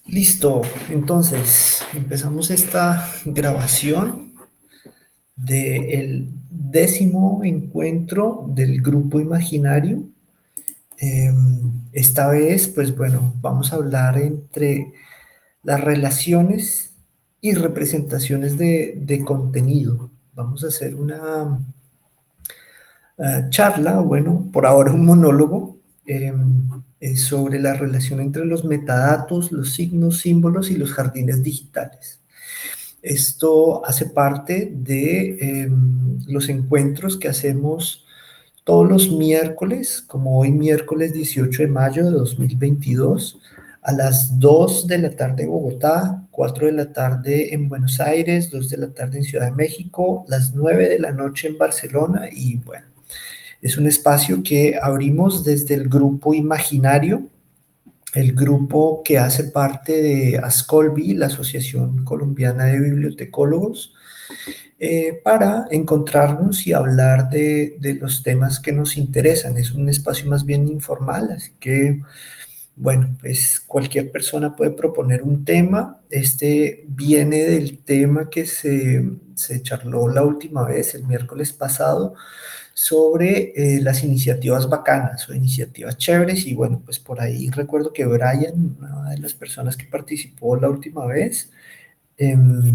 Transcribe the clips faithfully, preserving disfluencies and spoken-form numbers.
Listo, entonces empezamos esta grabación del décimo encuentro del grupo imaginario. Eh, esta vez, pues bueno, vamos a hablar entre las relaciones y representaciones de, de contenido. Vamos a hacer una uh, charla, bueno, por ahora un monólogo, eh, eh, sobre la relación entre los metadatos, los signos, símbolos y los jardines digitales. Esto hace parte de eh, los encuentros que hacemos todos los miércoles, como hoy miércoles dieciocho de mayo de dos mil veintidós, a las dos de la tarde en Bogotá, cuatro de la tarde en Buenos Aires, dos de la tarde en Ciudad de México, las nueve de la noche en Barcelona y bueno, es un espacio que abrimos desde el grupo Imaginario, el grupo que hace parte de ASCOLBI, la Asociación Colombiana de Bibliotecólogos, eh, para encontrarnos y hablar de, de los temas que nos interesan. Es un espacio más bien informal, así que, bueno, pues cualquier persona puede proponer un tema. Este viene del tema que se, se charló la última vez, el miércoles pasado, sobre eh, las iniciativas bacanas o iniciativas chéveres. Y bueno, pues por ahí recuerdo que Brian, una de las personas que participó la última vez, eh,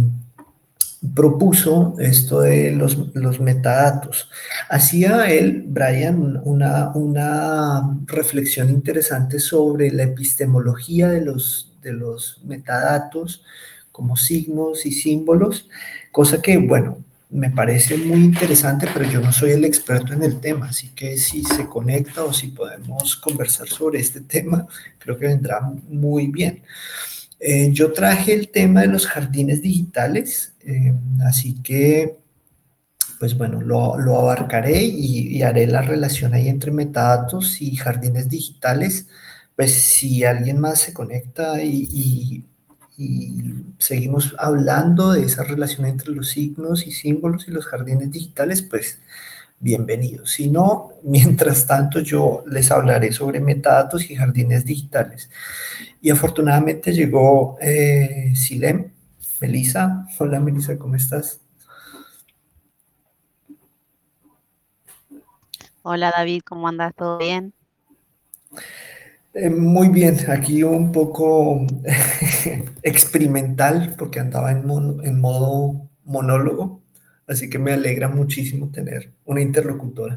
propuso esto de los, los metadatos. Hacía él, Brian, una, una reflexión interesante sobre la epistemología de los, de los metadatos como signos y símbolos, cosa que, bueno, me parece muy interesante, pero yo no soy el experto en el tema, así que si se conecta o si podemos conversar sobre este tema, creo que vendrá muy bien. Eh, yo traje el tema de los jardines digitales, eh, así que, pues bueno, lo, lo abarcaré y, y haré la relación ahí entre metadatos y jardines digitales. Pues si alguien más se conecta y, y- y seguimos hablando de esa relación entre los signos y símbolos y los jardines digitales, pues bienvenidos. Si no, mientras tanto yo les hablaré sobre metadatos y jardines digitales. Y afortunadamente llegó eh, Silem, Melissa. Hola Melissa, ¿cómo estás? Hola David, ¿cómo andas? ¿Todo bien? Eh, muy bien, aquí un poco experimental porque andaba en, mon- en modo monólogo, así que me alegra muchísimo tener una interlocutora.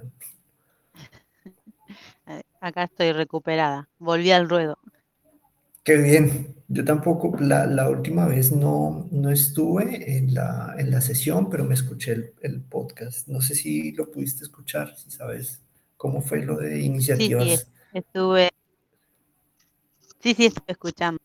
Eh, acá estoy recuperada, volví al ruedo. Qué bien, yo tampoco, la, la última vez no, no estuve en la, en la sesión, pero me escuché el, el podcast. No sé si lo pudiste escuchar, si sabes cómo fue lo de Sí, sí, es- iniciativas. estuve, sí, sí, estuve escuchando.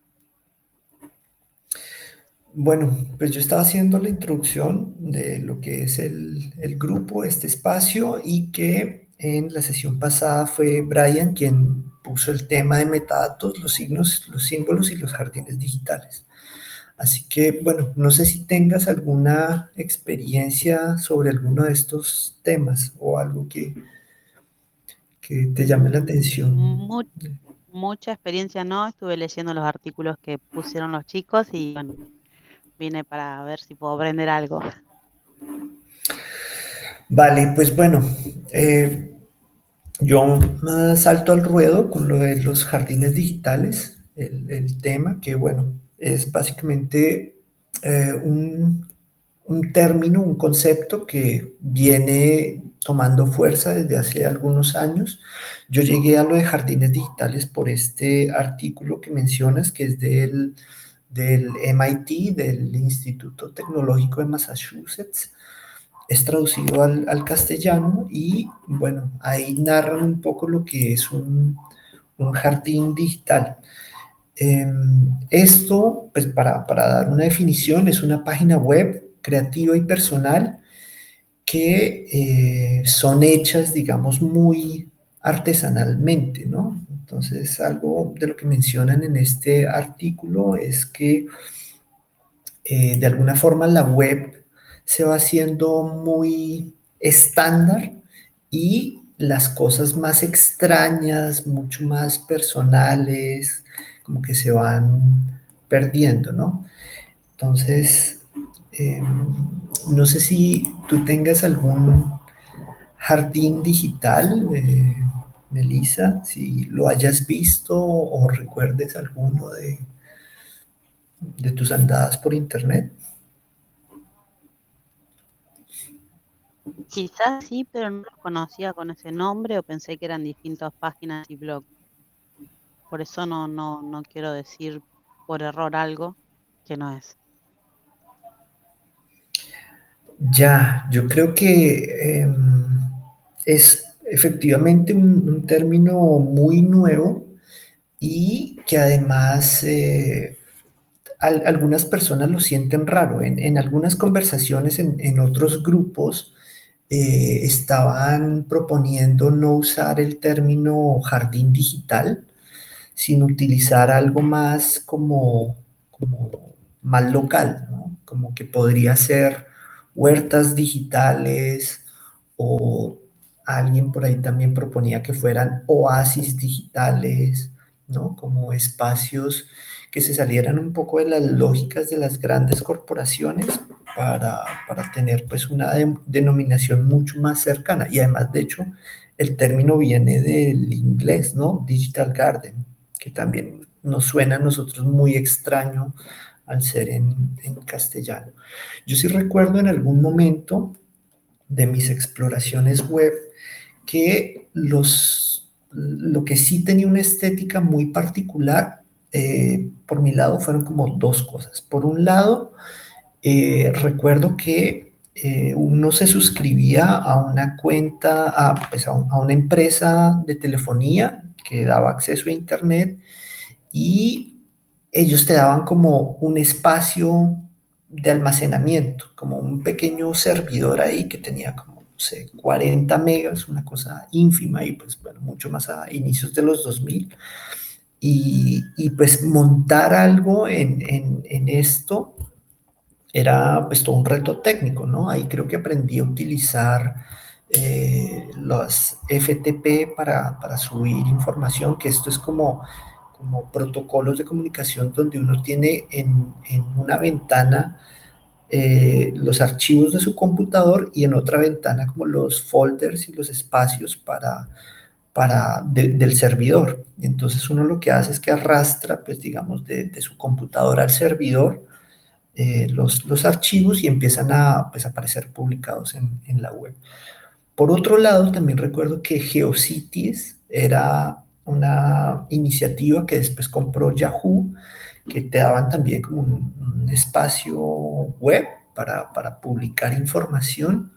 Bueno, pues yo estaba haciendo la introducción de lo que es el, el grupo, este espacio, y que en la sesión pasada fue Brian quien puso el tema de metadatos, los signos, los símbolos y los jardines digitales. Así que, bueno, no sé si tengas alguna experiencia sobre alguno de estos temas o algo que, que te llame la Mm, atención. mu- Mucha experiencia no, estuve leyendo los artículos que pusieron los chicos y bueno, vine para ver si puedo aprender algo. Vale, pues bueno, eh, yo uh, salto al ruedo con lo de los jardines digitales, el, el tema que, bueno, es básicamente eh, un, un término, un concepto que viene tomando fuerza desde hace algunos años. Yo llegué a lo de jardines digitales por este artículo que mencionas, que es del, del M I T, del Instituto Tecnológico de Massachusetts. Es traducido al, al castellano y bueno, ahí narran un poco lo que es un, un jardín digital. Eh, Esto, pues para, para dar una definición, es una página web creativa y personal que eh, son hechas, digamos, muy artesanalmente, ¿no? Entonces, algo de lo que mencionan en este artículo es que eh, de alguna forma la web se va haciendo muy estándar y las cosas más extrañas, mucho más personales, como que se van perdiendo, ¿no? Entonces, eh, no sé si tú tengas algún jardín digital, eh, Melissa, si lo hayas visto o recuerdes alguno de, de tus andadas por internet. Quizás sí, pero no los conocía con ese nombre o pensé que eran distintas páginas y blogs. Por eso no, no, no quiero decir por error algo que no es. Ya, yo creo que eh, es efectivamente un, un término muy nuevo y que además eh, al- algunas personas lo sienten raro. En, en algunas conversaciones en, en otros grupos eh, estaban proponiendo no usar el término jardín digital, sin utilizar algo más como, como más local, ¿no? Como que podría ser huertas digitales o alguien por ahí también proponía que fueran oasis digitales, ¿no? Como espacios que se salieran un poco de las lógicas de las grandes corporaciones para, para tener pues una de, denominación mucho más cercana. Y además, de hecho, el término viene del inglés, ¿no? Digital Garden, que también nos suena a nosotros muy extraño al ser en, en castellano. Yo sí recuerdo en algún momento de mis exploraciones web que los, lo que sí tenía una estética muy particular, eh, por mi lado, fueron como dos cosas. Por un lado, eh, recuerdo que eh, uno se suscribía a una cuenta, a, pues a, un- a una empresa de telefonía que daba acceso a Internet y ellos te daban como un espacio de almacenamiento, como un pequeño servidor ahí que tenía como, no sé, cuarenta megas, una cosa ínfima y pues bueno, mucho más a inicios de los dos mil. Y, y pues montar algo en, en, en esto era pues todo un reto técnico, ¿no? Ahí creo que aprendí a utilizar eh, los F T P para, para subir información, que esto es como, como protocolos de comunicación donde uno tiene en, en una ventana eh, los archivos de su computador y en otra ventana como los folders y los espacios para, para de, del servidor. Y entonces uno lo que hace es que arrastra, pues digamos, de, de su computadora al servidor eh, los, los archivos y empiezan a pues, aparecer publicados en, en la web. Por otro lado, también recuerdo que GeoCities era una iniciativa que después compró Yahoo, que te daban también como un, un espacio web para, para publicar información.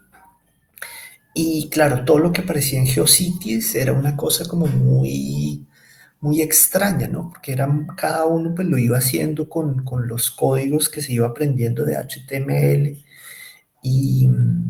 Y claro, todo lo que aparecía en GeoCities era una cosa como muy, muy extraña, ¿no? Porque era, cada uno pues lo iba haciendo con, con los códigos que se iba aprendiendo de H T M L y,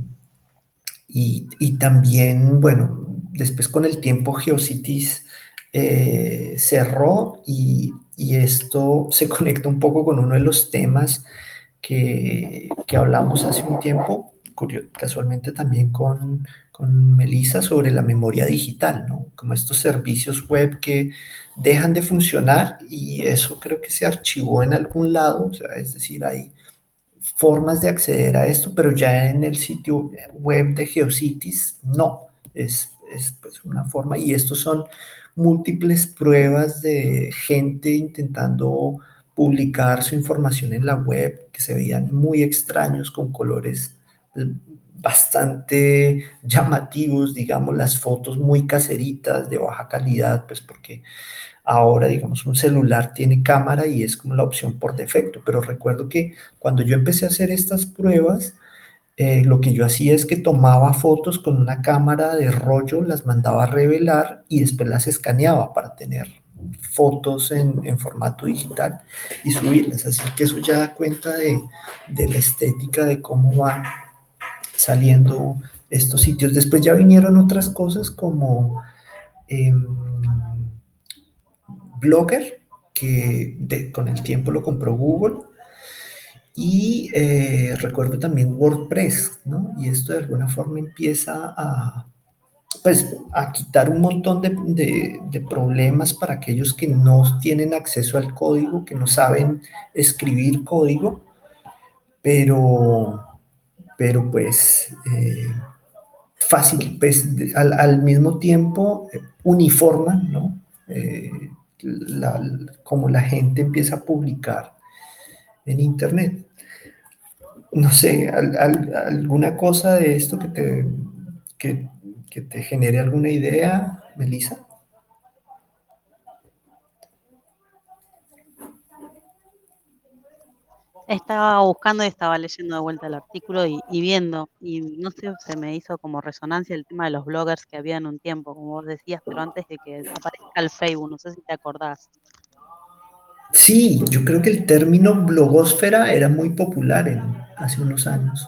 y, y también, bueno, después con el tiempo GeoCities eh, cerró y, y esto se conecta un poco con uno de los temas que, que hablamos hace un tiempo, casualmente también con, con Melissa, sobre la memoria digital, ¿no? Como estos servicios web que dejan de funcionar y eso creo que se archivó en algún lado, o sea, es decir, hay formas de acceder a esto, pero ya en el sitio web de GeoCities no, es, es pues una forma y estos son múltiples pruebas de gente intentando publicar su información en la web que se veían muy extraños con colores pues, bastante llamativos, digamos, las fotos muy caseritas de baja calidad, pues porque ahora, digamos, un celular tiene cámara y es como la opción por defecto, pero recuerdo que cuando yo empecé a hacer estas pruebas, eh, lo que yo hacía es que tomaba fotos con una cámara de rollo, las mandaba a revelar y después las escaneaba para tener fotos en, en formato digital y subirlas. Así que eso ya da cuenta de, de la estética de cómo van saliendo estos sitios. Después ya vinieron otras cosas como eh, Blogger, que de, con el tiempo lo compró Google, y eh, recuerdo también WordPress, ¿no? Y esto de alguna forma empieza a, pues, a quitar un montón de, de, de problemas para aquellos que no tienen acceso al código, que no saben escribir código, pero, pero pues, eh, fácil, pues, al, al mismo tiempo eh, uniforma, ¿no? Eh, la, como la gente empieza a publicar en Internet. No sé, al, al, alguna cosa de esto que te, que, que te genere alguna idea, Melissa. Estaba buscando y estaba leyendo de vuelta el artículo y, y viendo, y no sé, se me hizo como resonancia el tema de los bloggers que había en un tiempo, como vos decías, pero antes de que aparezca el Facebook, no sé si te acordás. Sí, yo creo que el término blogosfera era muy popular en, hace unos años.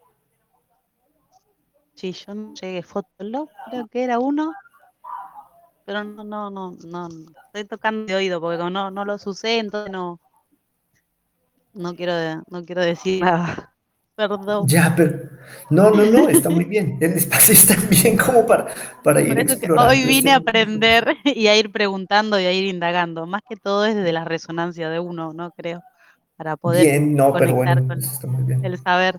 Sí, yo no llegué, Fotolog, creo que era uno, pero no, no, no, no, no, estoy tocando de oído porque como no, no los usé, entonces no, no quiero, de- no quiero decir nada. Perdón. Ya, pero no, no, no, está muy bien. El espacio está bien como para, para Por ir eso que hoy explorando vine este a tipo de cosas. aprender y a ir preguntando y a ir indagando, más que todo es de la resonancia de uno, ¿no? Creo, para poder Bien, no, pero conectar bueno, con eso está muy bien. el saber.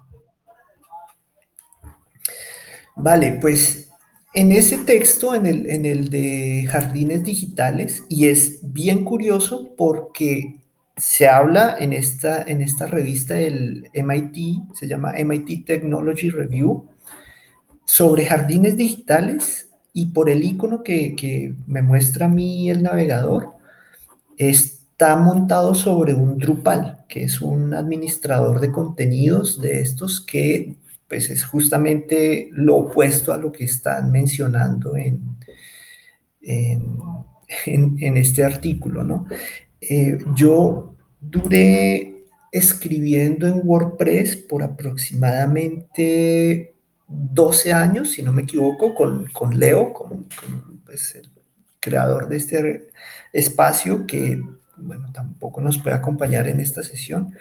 Vale, pues en ese texto, en el, en el de jardines digitales, y es bien curioso porque se habla en esta, en esta revista del M I T, se llama M I T Technology Review, sobre jardines digitales y por el icono que, que me muestra a mí el navegador, está montado sobre un Drupal, que es un administrador de contenidos de estos que pues es justamente lo opuesto a lo que están mencionando en, en, en, en este artículo, ¿no? Eh, yo duré escribiendo en WordPress por aproximadamente doce años, si no me equivoco, con, con Leo, con, con pues, el creador de este espacio que, bueno, tampoco nos puede acompañar en esta sesión.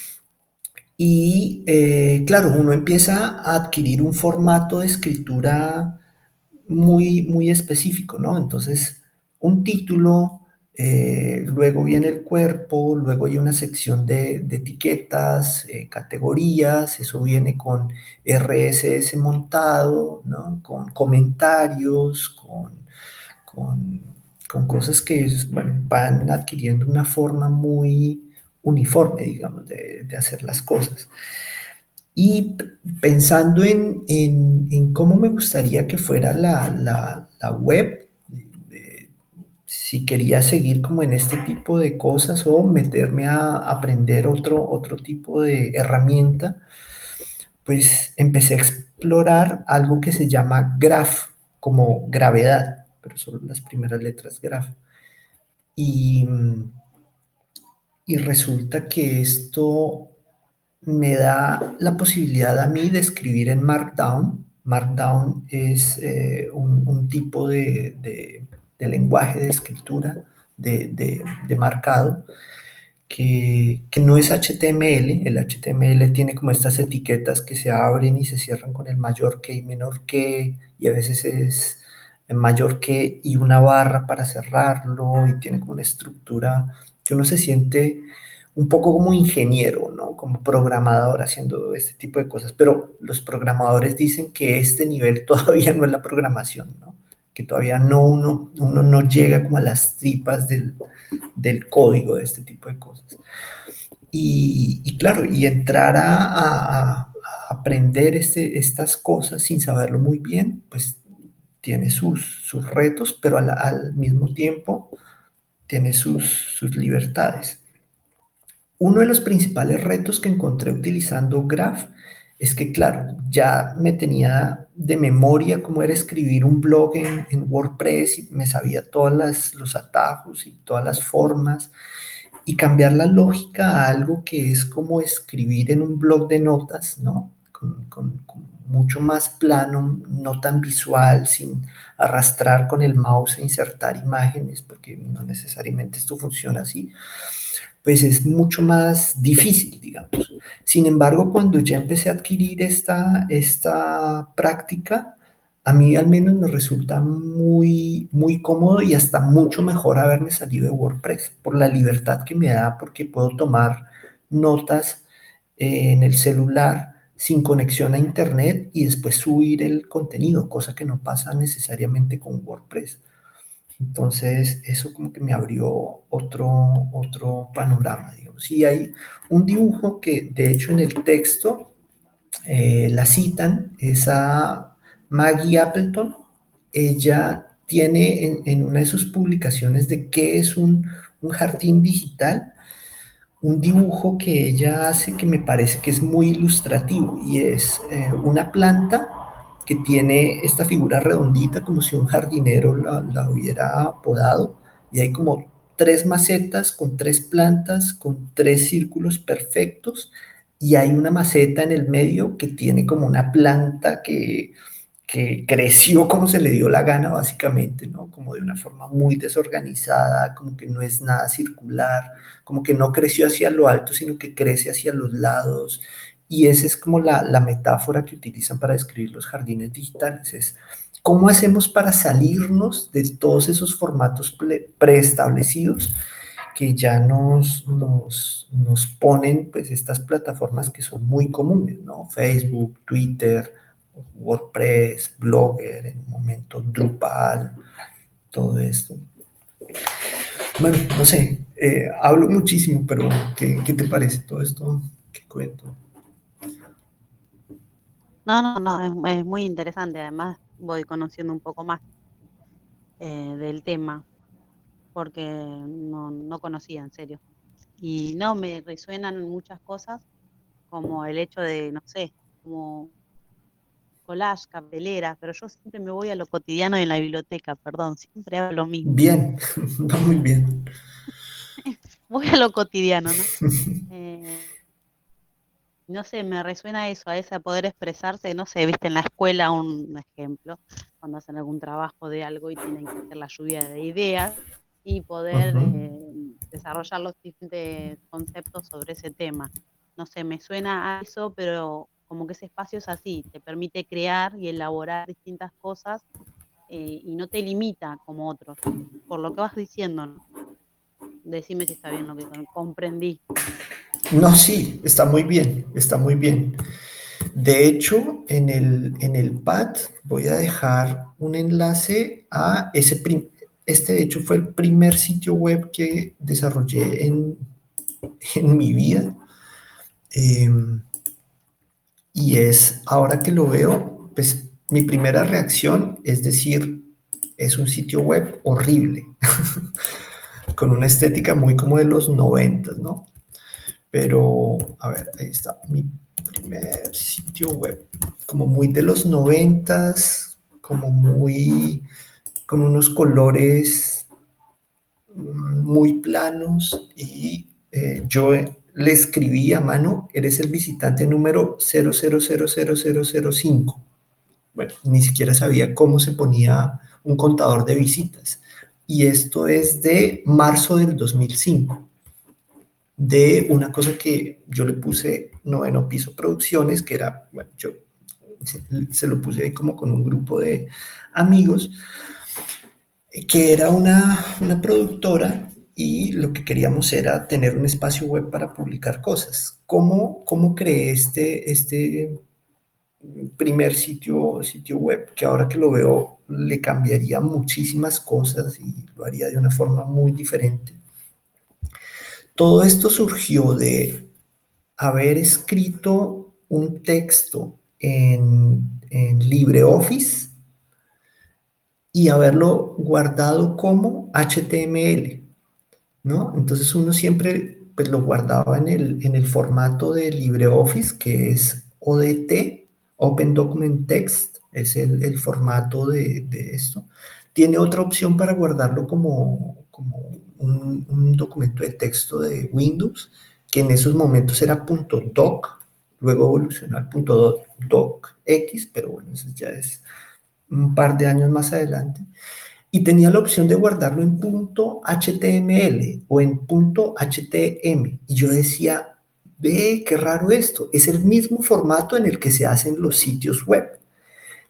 Y eh, claro, uno empieza a adquirir un formato de escritura muy, muy específico, ¿no? Entonces, un título, eh, luego viene el cuerpo, luego hay una sección de, de etiquetas, eh, categorías, eso viene con R S S montado, ¿no? Con comentarios, con, con, con cosas que, bueno, van adquiriendo una forma muy uniforme, digamos, de, de hacer las cosas. Y pensando en, en, en cómo me gustaría que fuera la, la, la web, eh, si quería seguir como en este tipo de cosas o meterme a aprender otro, otro tipo de herramienta, pues empecé a explorar algo que se llama graph, como gravedad, pero solo las primeras letras graph. Y, y resulta que esto me da la posibilidad a mí de escribir en Markdown. Markdown es eh, un, un, tipo de, de, de, lenguaje de escritura, de, de, de marcado, que, que, no es H T M L. El H T M L tiene como estas etiquetas que se abren y se cierran con el mayor que y menor que, y a veces es mayor que y una barra para cerrarlo, y tiene como una estructura que uno se siente un poco como ingeniero, ¿no? Como programador haciendo este tipo de cosas, pero los programadores dicen que este nivel todavía no es la programación, ¿no? Que todavía no uno, uno no llega como a las tripas del, del código de este tipo de cosas. Y, y claro, y entrar a, a, a aprender este, estas cosas sin saberlo muy bien, pues tiene sus, sus retos, pero al, al mismo tiempo tiene sus, sus libertades. Uno de los principales retos que encontré utilizando Graph es que, claro, ya me tenía de memoria cómo era escribir un blog en, en WordPress y me sabía todos los atajos y todas las formas, y cambiar la lógica a algo que es como escribir en un blog de notas, ¿no? Con, con, con mucho más plano, no tan visual, sin arrastrar con el mouse e insertar imágenes, porque no necesariamente esto funciona así, pues es mucho más difícil, digamos. Sin embargo, cuando ya empecé a adquirir esta, esta práctica, A mí al menos me resulta muy, muy cómodo y hasta mucho mejor haberme salido de WordPress por la libertad que me da, porque puedo tomar notas eh, en el celular sin conexión a internet y después subir el contenido, cosa que no pasa necesariamente con WordPress. Entonces, eso como que me abrió otro, otro panorama, digamos. Y hay un dibujo que, de hecho, en el texto eh, la citan, es a Maggie Appleton. Ella tiene en, en una de sus publicaciones de qué es un, un jardín digital, un dibujo que ella hace que me parece que es muy ilustrativo y es eh, una planta que tiene esta figura redondita como si un jardinero la, la hubiera podado y hay como tres macetas con tres plantas con tres círculos perfectos y hay una maceta en el medio que tiene como una planta que que creció como se le dio la gana, básicamente, ¿no? Como de una forma muy desorganizada, como que no es nada circular, como que no creció hacia lo alto, sino que crece hacia los lados. Y esa es como la, la metáfora que utilizan para describir los jardines digitales. Es cómo hacemos para salirnos de todos esos formatos pre preestablecidos que ya nos, nos, nos ponen pues estas plataformas que son muy comunes, ¿no? Facebook, Twitter, WordPress, Blogger, en un momento Drupal, todo esto. Bueno, no sé, eh, hablo muchísimo, pero ¿qué, ¿qué te parece todo esto que cuento? No, no, no, es, es muy interesante. Además, voy conociendo un poco más eh, del tema, porque no, no conocía, en serio. Y no, me resuenan muchas cosas, como el hecho de, no sé, como collage, cartelera, pero yo siempre me voy a lo cotidiano en la biblioteca, perdón, siempre hago lo mismo. Bien, va muy bien. Voy a lo cotidiano, ¿no? Eh, no sé, me resuena eso, a ese poder expresarse, no sé, viste en la escuela un ejemplo, cuando hacen algún trabajo de algo y tienen que hacer la lluvia de ideas y poder Ujú. eh, desarrollar los diferentes conceptos sobre ese tema. No sé, me suena a eso, pero como que ese espacio es así, te permite crear y elaborar distintas cosas eh, y no te limita como otros, por lo que vas diciendo, ¿no? Decime si está bien lo que comprendí. No, sí, está muy bien, está muy bien. De hecho, en el, en el pad voy a dejar un enlace a ese, prim- este de hecho fue el primer sitio web que desarrollé en, en mi vida. Eh, y es, ahora que lo veo, pues mi primera reacción es decir, es un sitio web horrible, con una estética muy como de los noventas, ¿no? Pero, a ver, ahí está, mi primer sitio web, como muy de los noventas, como muy, con unos colores muy planos y eh, yo le escribí a mano, eres el visitante número cero cero cero cero cero cero cinco. Bueno, ni siquiera sabía cómo se ponía un contador de visitas. Y esto es de marzo del dos mil cinco, de una cosa que yo le puse Noveno Piso Producciones, que era, bueno, yo se lo puse ahí como con un grupo de amigos, que era una, una productora y lo que queríamos era tener un espacio web para publicar cosas. ¿Cómo, cómo creé este, este primer sitio, sitio web? Que ahora que lo veo le cambiaría muchísimas cosas y lo haría de una forma muy diferente. Todo esto surgió de haber escrito un texto en, en LibreOffice y haberlo guardado como H T M L, ¿no? Entonces uno siempre pues, lo guardaba en el, en el formato de LibreOffice, que es O D T, Open Document Text, es el, el formato de, de, esto. Tiene otra opción para guardarlo como, como un, un, documento de texto de Windows, que en esos momentos era .doc, luego evolucionó al .docx, pero bueno, eso ya es un par de años más adelante, y tenía la opción de guardarlo en punto H T M L o en punto H T M. Y yo decía, ve, qué raro esto, es el mismo formato en el que se hacen los sitios web.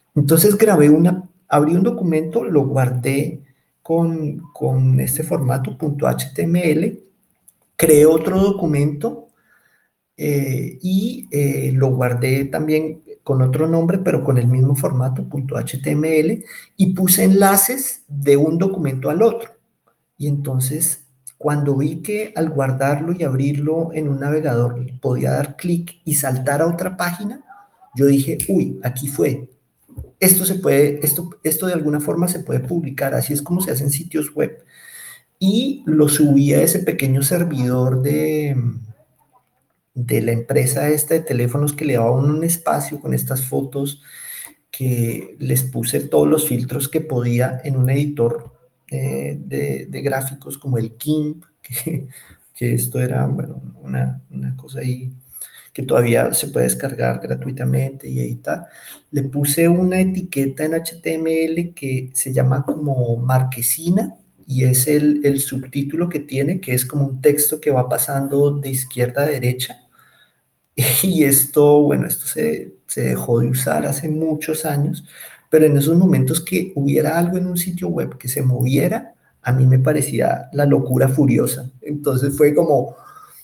Entonces grabé una, abrí un documento, lo guardé con, con este formato .html, creé otro documento eh, y eh, lo guardé también con otro nombre, pero con el mismo formato .html, y puse enlaces de un documento al otro. Y entonces, cuando vi que al guardarlo y abrirlo en un navegador podía dar clic y saltar a otra página, yo dije, uy, aquí fue. Esto se puede, esto, esto de alguna forma se puede publicar, así es como se hacen sitios web. Y lo subí a ese pequeño servidor de, de la empresa esta de teléfonos que le daba un espacio con estas fotos, que les puse todos los filtros que podía en un editor eh, de, de, gráficos como el GIMP, que, que esto era, bueno, una, una cosa ahí que todavía se puede descargar gratuitamente y editar. Le puse una etiqueta en H T M L que se llama como marquesina, y es el, el subtítulo que tiene, que es como un texto que va pasando de izquierda a derecha. Y esto, bueno, esto se, se dejó de usar hace muchos años, pero en esos momentos que hubiera algo en un sitio web que se moviera, a mí me parecía la locura furiosa. Entonces fue como,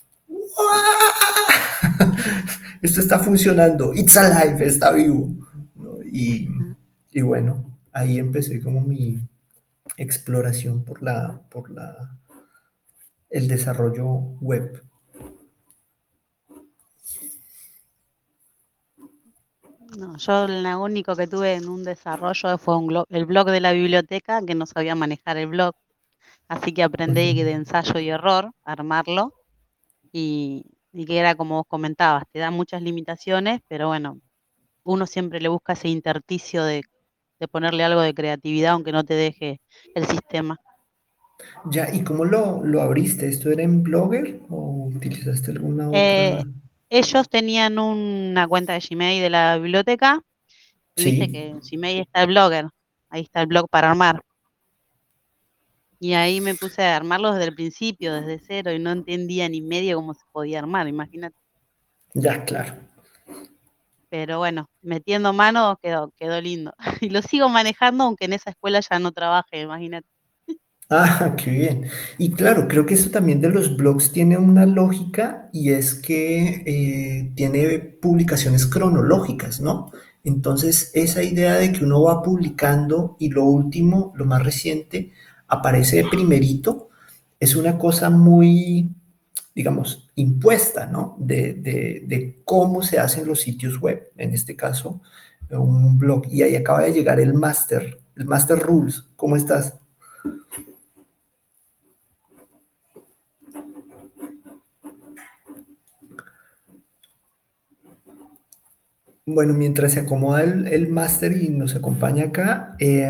esto está funcionando, it's alive, está vivo. ¿No? Y, y bueno, ahí empecé como mi exploración por la, por la, el desarrollo web. No, yo lo único que tuve en un desarrollo fue un glo- el blog de la biblioteca, que no sabía manejar el blog, así que aprendí de Ujú. ensayo y error, a armarlo, y, y que era como vos comentabas, te da muchas limitaciones, pero bueno, uno siempre le busca ese intersticio de, de ponerle algo de creatividad, aunque no te deje el sistema. Ya, ¿y cómo lo, lo abriste? ¿Esto era en Blogger o utilizaste alguna Eh, otra? Ellos tenían una cuenta de Gmail de la biblioteca, y viste Sí, que en Gmail está el Blogger, ahí está el blog para armar. Y ahí me puse a armarlo desde el principio, desde cero, y no entendía ni medio cómo se podía armar, imagínate. ya, claro. Pero bueno, metiendo mano quedó, quedó lindo. Y lo sigo manejando, aunque en esa escuela ya no trabaje, imagínate. Ah, qué bien. Y claro, creo que esto también de los blogs tiene una lógica, y es que eh, tiene publicaciones cronológicas, ¿no? Entonces, esa idea de que uno va publicando y lo último, lo más reciente, aparece de primerito, es una cosa muy, digamos, impuesta, ¿no? De, de, de cómo se hacen los sitios web, en este caso, un blog. Y ahí acaba de llegar el Master, el Master Rules. ¿Cómo estás? Bueno, mientras se acomoda el, el máster y nos acompaña acá, eh,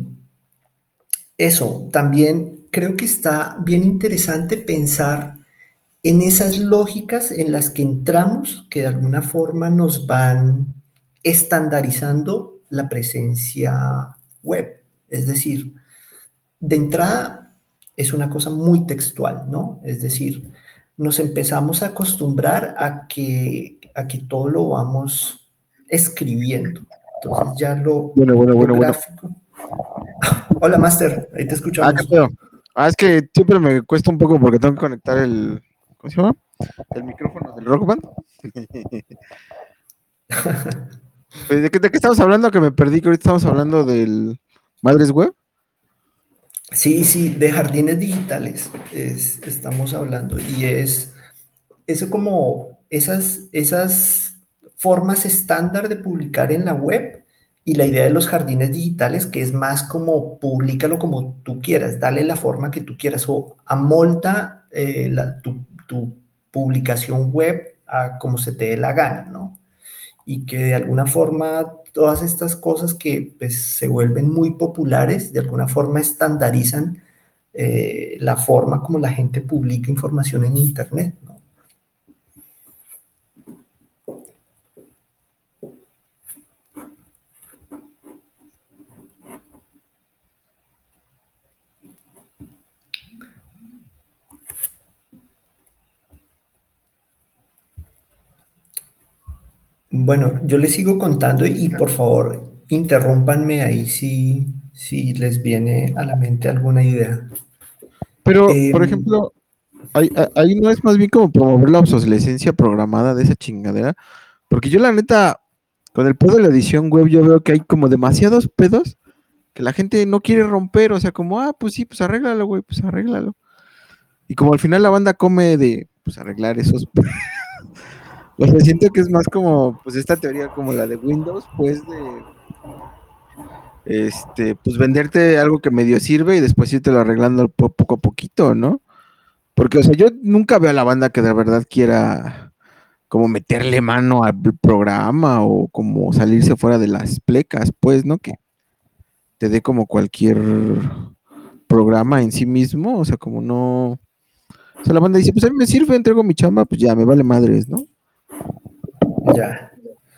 eso, también creo que está bien interesante pensar en esas lógicas en las que entramos, que de alguna forma nos van estandarizando la presencia web. Es decir, de entrada es una cosa muy textual, ¿no? Es decir, nos empezamos a acostumbrar a que, a que todo lo vamos escribiendo. Entonces ya lo, Bueno, bueno, lo bueno, bueno. gráfico. Hola, Master, ahí te Ah, qué escuchamos. pedo. Ah, es que siempre me cuesta un poco porque tengo que conectar el, ¿cómo se llama? El micrófono del Rock Band. Pues, ¿De qué, de qué estamos hablando? Que me perdí, que ahorita estamos hablando del Madres Web. Sí, sí, de jardines digitales es, estamos hablando, y es eso, como esas, esas formas estándar de publicar en la web, y la idea de los jardines digitales, que es más como públicalo como tú quieras, dale la forma que tú quieras, o amolda eh, la, tu, tu publicación web a como se te dé la gana, ¿no? Y que de alguna forma todas estas cosas que pues, se vuelven muy populares, de alguna forma estandarizan eh, la forma como la gente publica información en Internet, ¿no? Bueno, yo les sigo contando, y por favor, interrúmpanme ahí si, si les viene a la mente alguna idea. Pero, por Em, ejemplo, ahí, ahí- ahí no es más bien como promover la obsolescencia programada de esa chingadera. Porque yo la neta, con el pedo de la edición web, yo veo que hay como demasiados pedos que la gente no quiere romper. O sea, como, ah, pues sí, pues arréglalo, güey, pues arréglalo. Y como al final la banda come de, pues arreglar esos. O sea, siento que es más como, pues esta teoría como la de Windows, pues de, este, pues venderte algo que medio sirve y después irte lo arreglando po- poco a poquito, ¿no? Porque, o sea, yo nunca veo a la banda que de verdad quiera como meterle mano al programa o como salirse fuera de las plecas, pues, ¿no? Que te dé como cualquier programa en sí mismo, o sea, como no... O sea, la banda dice, pues a mí me sirve, entrego mi chamba, pues ya, me vale madres, ¿no? ya.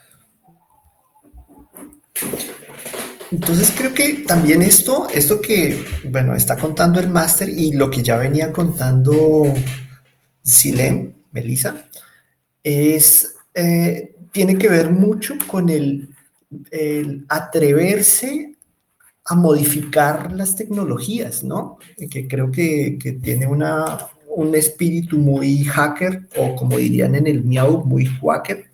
Entonces creo que también esto, esto que, bueno, está contando el máster y lo que ya venía contando Silem, Melissa, es, eh, tiene que ver mucho con el, el atreverse a modificar las tecnologías, ¿no? Que creo que, que tiene una, un espíritu muy hacker, o como dirían en el Miau, muy hacker,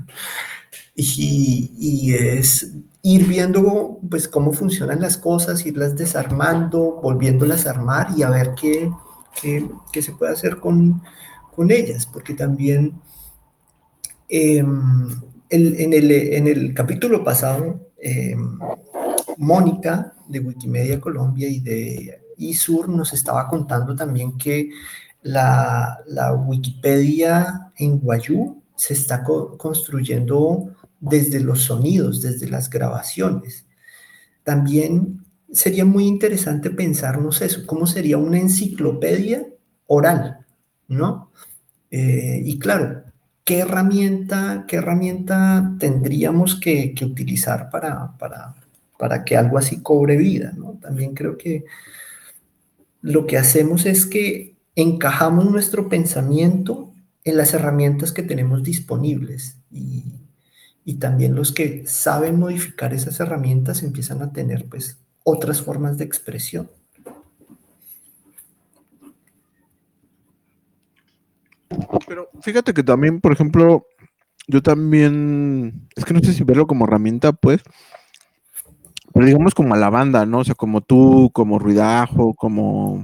y, y es ir viendo pues cómo funcionan las cosas, irlas desarmando, volviéndolas a armar y a ver qué, qué, qué se puede hacer con, con ellas, porque también eh, el, en, el, en, el, capítulo pasado, eh, Mónica de Wikimedia Colombia y de ISUR nos estaba contando también que la, la Wikipedia en Wayuu se está co construyendo desde los sonidos, desde las grabaciones. También sería muy interesante pensarnos eso, cómo sería una enciclopedia oral, ¿no? Eh, y claro, ¿qué herramienta, qué herramienta tendríamos que, que utilizar para, para, para que algo así cobre vida, ¿no? También creo que lo que hacemos es que encajamos nuestro pensamiento en las herramientas que tenemos disponibles y, y también los que saben modificar esas herramientas empiezan a tener pues otras formas de expresión. Pero fíjate que también, por ejemplo, yo también, es que no sé si verlo como herramienta, pues, pero digamos como a la banda, ¿no? O sea, como tú, como Ruidajo, como,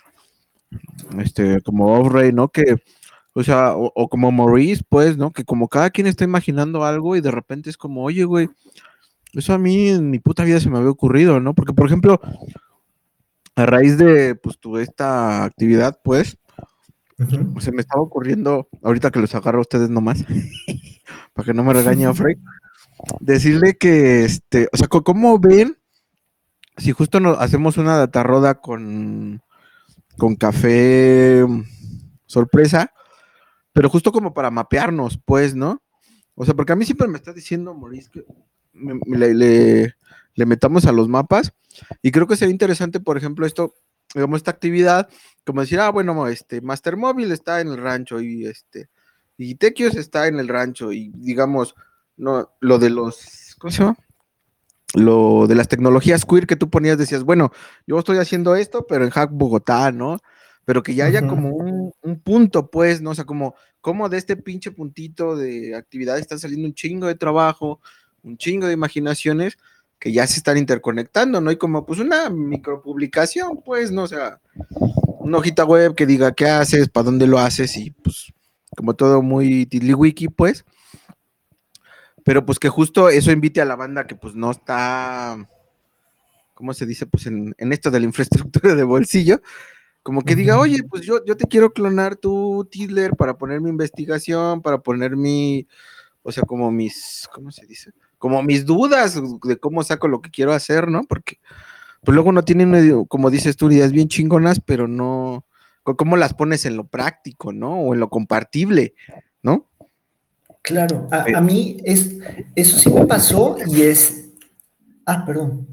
este, como Off-Ray, ¿no? Que, o sea, o, o como Maurice, pues, ¿no? Que como cada quien está imaginando algo y de repente es como, oye, güey, eso a mí en mi puta vida se me había ocurrido, ¿no? Porque, por ejemplo, a raíz de, pues, tu esta actividad, pues, Uh-huh. se me estaba ocurriendo, ahorita que los agarro a ustedes nomás, para que no me regañe Off-Ray, decirle que, este, o sea, ¿cómo ven si justo nos hacemos una datarroda con, con café sorpresa, pero justo como para mapearnos, pues, ¿no? O sea, porque a mí siempre me está diciendo, Maurice, que me, me, le, le, le metamos a los mapas, y creo que sería interesante, por ejemplo, esto, digamos, esta actividad, como decir, ah, bueno, este, Master Móvil está en el rancho, y este, y Tequios está en el rancho, y digamos, no, lo de los, ¿cómo se llama? Lo de las tecnologías queer que tú ponías, decías, bueno, yo estoy haciendo esto, pero en Hack Bogotá, ¿no? Pero que ya haya Uh-huh. como un, un, punto, pues, ¿no? O sea, como, como de este pinche puntito de actividad está saliendo un chingo de trabajo, un chingo de imaginaciones que ya se están interconectando, ¿no? Y como, pues, una micropublicación, pues, ¿no? O sea, una hojita web que diga qué haces, para dónde lo haces y, pues, como todo muy tiliwiki, pues, pero pues que justo eso invite a la banda que, pues, no está... ¿cómo se dice? Pues en, en esto de la infraestructura de bolsillo, como que diga, oye, pues yo, yo te quiero clonar tu Tidler para poner mi investigación, para poner mi, o sea, como mis, ¿cómo se dice? Como mis dudas de cómo saco lo que quiero hacer, ¿no? Porque pues luego no tienen, como dices tú, ideas bien chingonas, pero no, ¿cómo las pones en lo práctico, ¿no? O en lo compartible, ¿no? Claro, a, Eh, a mí es, eso sí me pasó y es, ah, perdón,